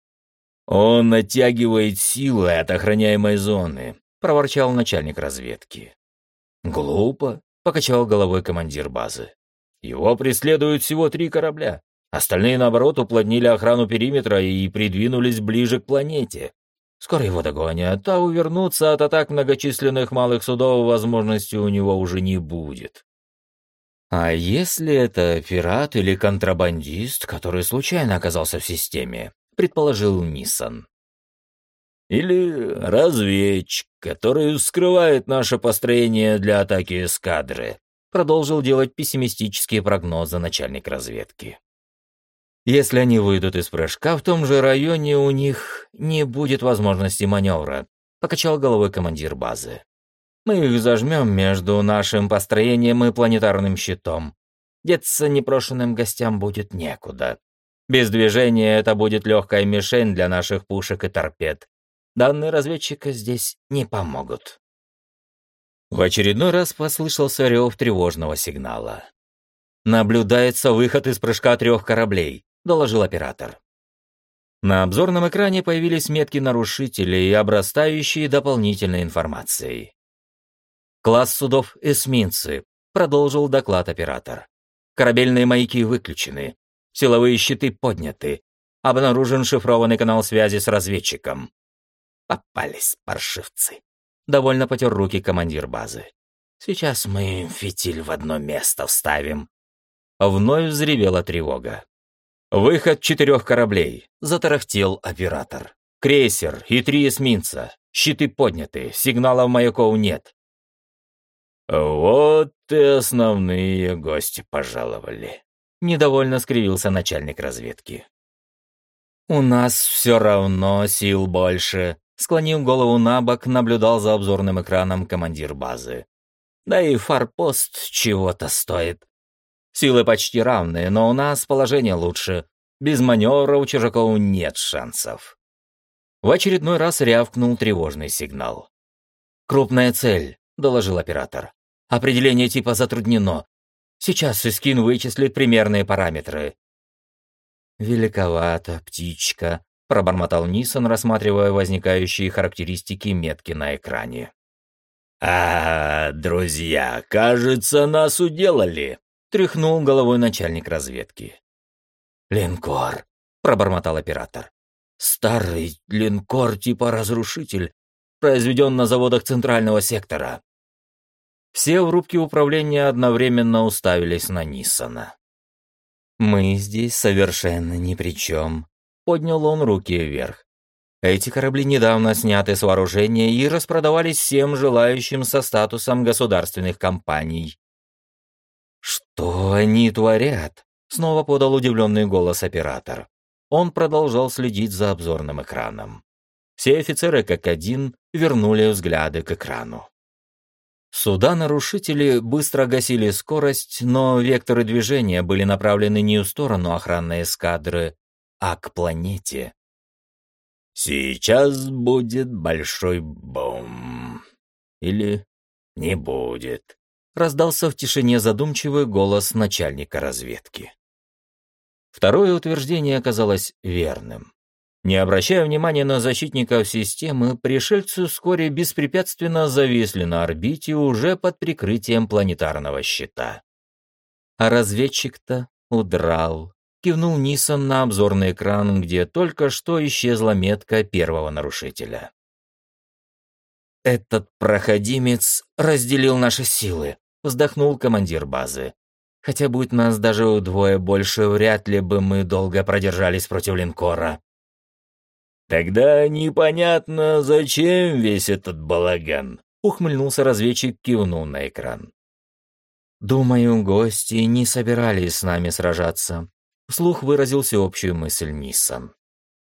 «Он оттягивает силы от охраняемой зоны», — проворчал начальник разведки. «Глупо», — покачал головой командир базы. «Его преследуют всего 3 корабля. Остальные, наоборот, уплотнили охрану периметра и придвинулись ближе к планете. Скоро его догонят, а увернуться от атак многочисленных малых судов возможности у него уже не будет». «А если это пират или контрабандист, который случайно оказался в системе?» — предположил Ниссан. «Или разведчик, который скрывает наше построение для атаки эскадры», — продолжил делать пессимистические прогнозы начальник разведки. «Если они выйдут из прыжка в том же районе, у них не будет возможности маневра», — покачал головой командир базы. «Мы их зажмем между нашим построением и планетарным щитом. Деться непрошенным гостям будет некуда. Без движения это будет легкая мишень для наших пушек и торпед. Данные разведчика здесь не помогут». В очередной раз послышался рев тревожного сигнала. «Наблюдается выход из прыжка 3 кораблей», — доложил оператор. На обзорном экране появились метки нарушителей, обрастающие дополнительной информацией. «Класс судов эсминцы», — продолжил доклад оператор. «Корабельные маяки выключены, силовые щиты подняты, обнаружен шифрованный канал связи с разведчиком». «Попались паршивцы», — довольно потер руки командир базы. «Сейчас мы им фитиль в одно место вставим». Вновь взревела тревога. «Выход 4 кораблей», — затарахтел оператор. «Крейсер и 3 эсминца. Щиты подняты, сигналов маяков нет». «Вот и основные гости пожаловали», — недовольно скривился начальник разведки. «У нас все равно сил больше», — склонив голову на бок, наблюдал за обзорным экраном командир базы. «Да и форпост чего-то стоит. Силы почти равные, но у нас положение лучше. Без маневра у чужаков нет шансов». В очередной раз рявкнул тревожный сигнал. «Крупная цель», — доложил оператор. «Определение типа затруднено. Сейчас Искин вычислит примерные параметры». «Великовата птичка», — пробормотал Ниссан, рассматривая возникающие характеристики метки на экране. Друзья, кажется, нас уделали», — тряхнул головой начальник разведки. «Линкор», — пробормотал оператор. «Старый линкор типа «Разрушитель», произведен на заводах Центрального сектора». Все в рубке управления одновременно уставились на Ниссана. «Мы здесь совершенно ни при чем», — поднял он руки вверх. «Эти корабли недавно сняты с вооружения и распродавались всем желающим со статусом государственных компаний». «Что они творят?» — снова подал удивленный голос оператор. Он продолжал следить за обзорным экраном. Все офицеры, как один, вернули взгляды к экрану. Суда-нарушители быстро гасили скорость, но векторы движения были направлены не в сторону охранной эскадры, а к планете. «Сейчас будет большой бум. Или не будет», — раздался в тишине задумчивый голос начальника разведки. Второе утверждение оказалось верным. Не обращая внимания на защитников системы, пришельцы вскоре беспрепятственно зависли на орбите уже под прикрытием планетарного щита. А разведчик-то удрал. Кивнул Ниссан на обзорный экран, где только что исчезла метка первого нарушителя. «Этот проходимец разделил наши силы», — вздохнул командир базы. «Хотя будь нас даже вдвое больше, вряд ли бы мы долго продержались против линкора». «Тогда непонятно, зачем весь этот балаган», — ухмыльнулся разведчик, кивнул на экран. «Думаю, гости не собирались с нами сражаться», — вслух выразил всеобщую мысль Ниссан.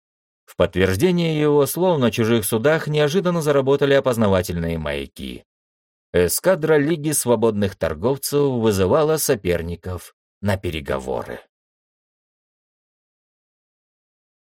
В подтверждение его слов на чужих судах неожиданно заработали опознавательные маяки. Эскадра Лиги свободных торговцев вызывала соперников на переговоры.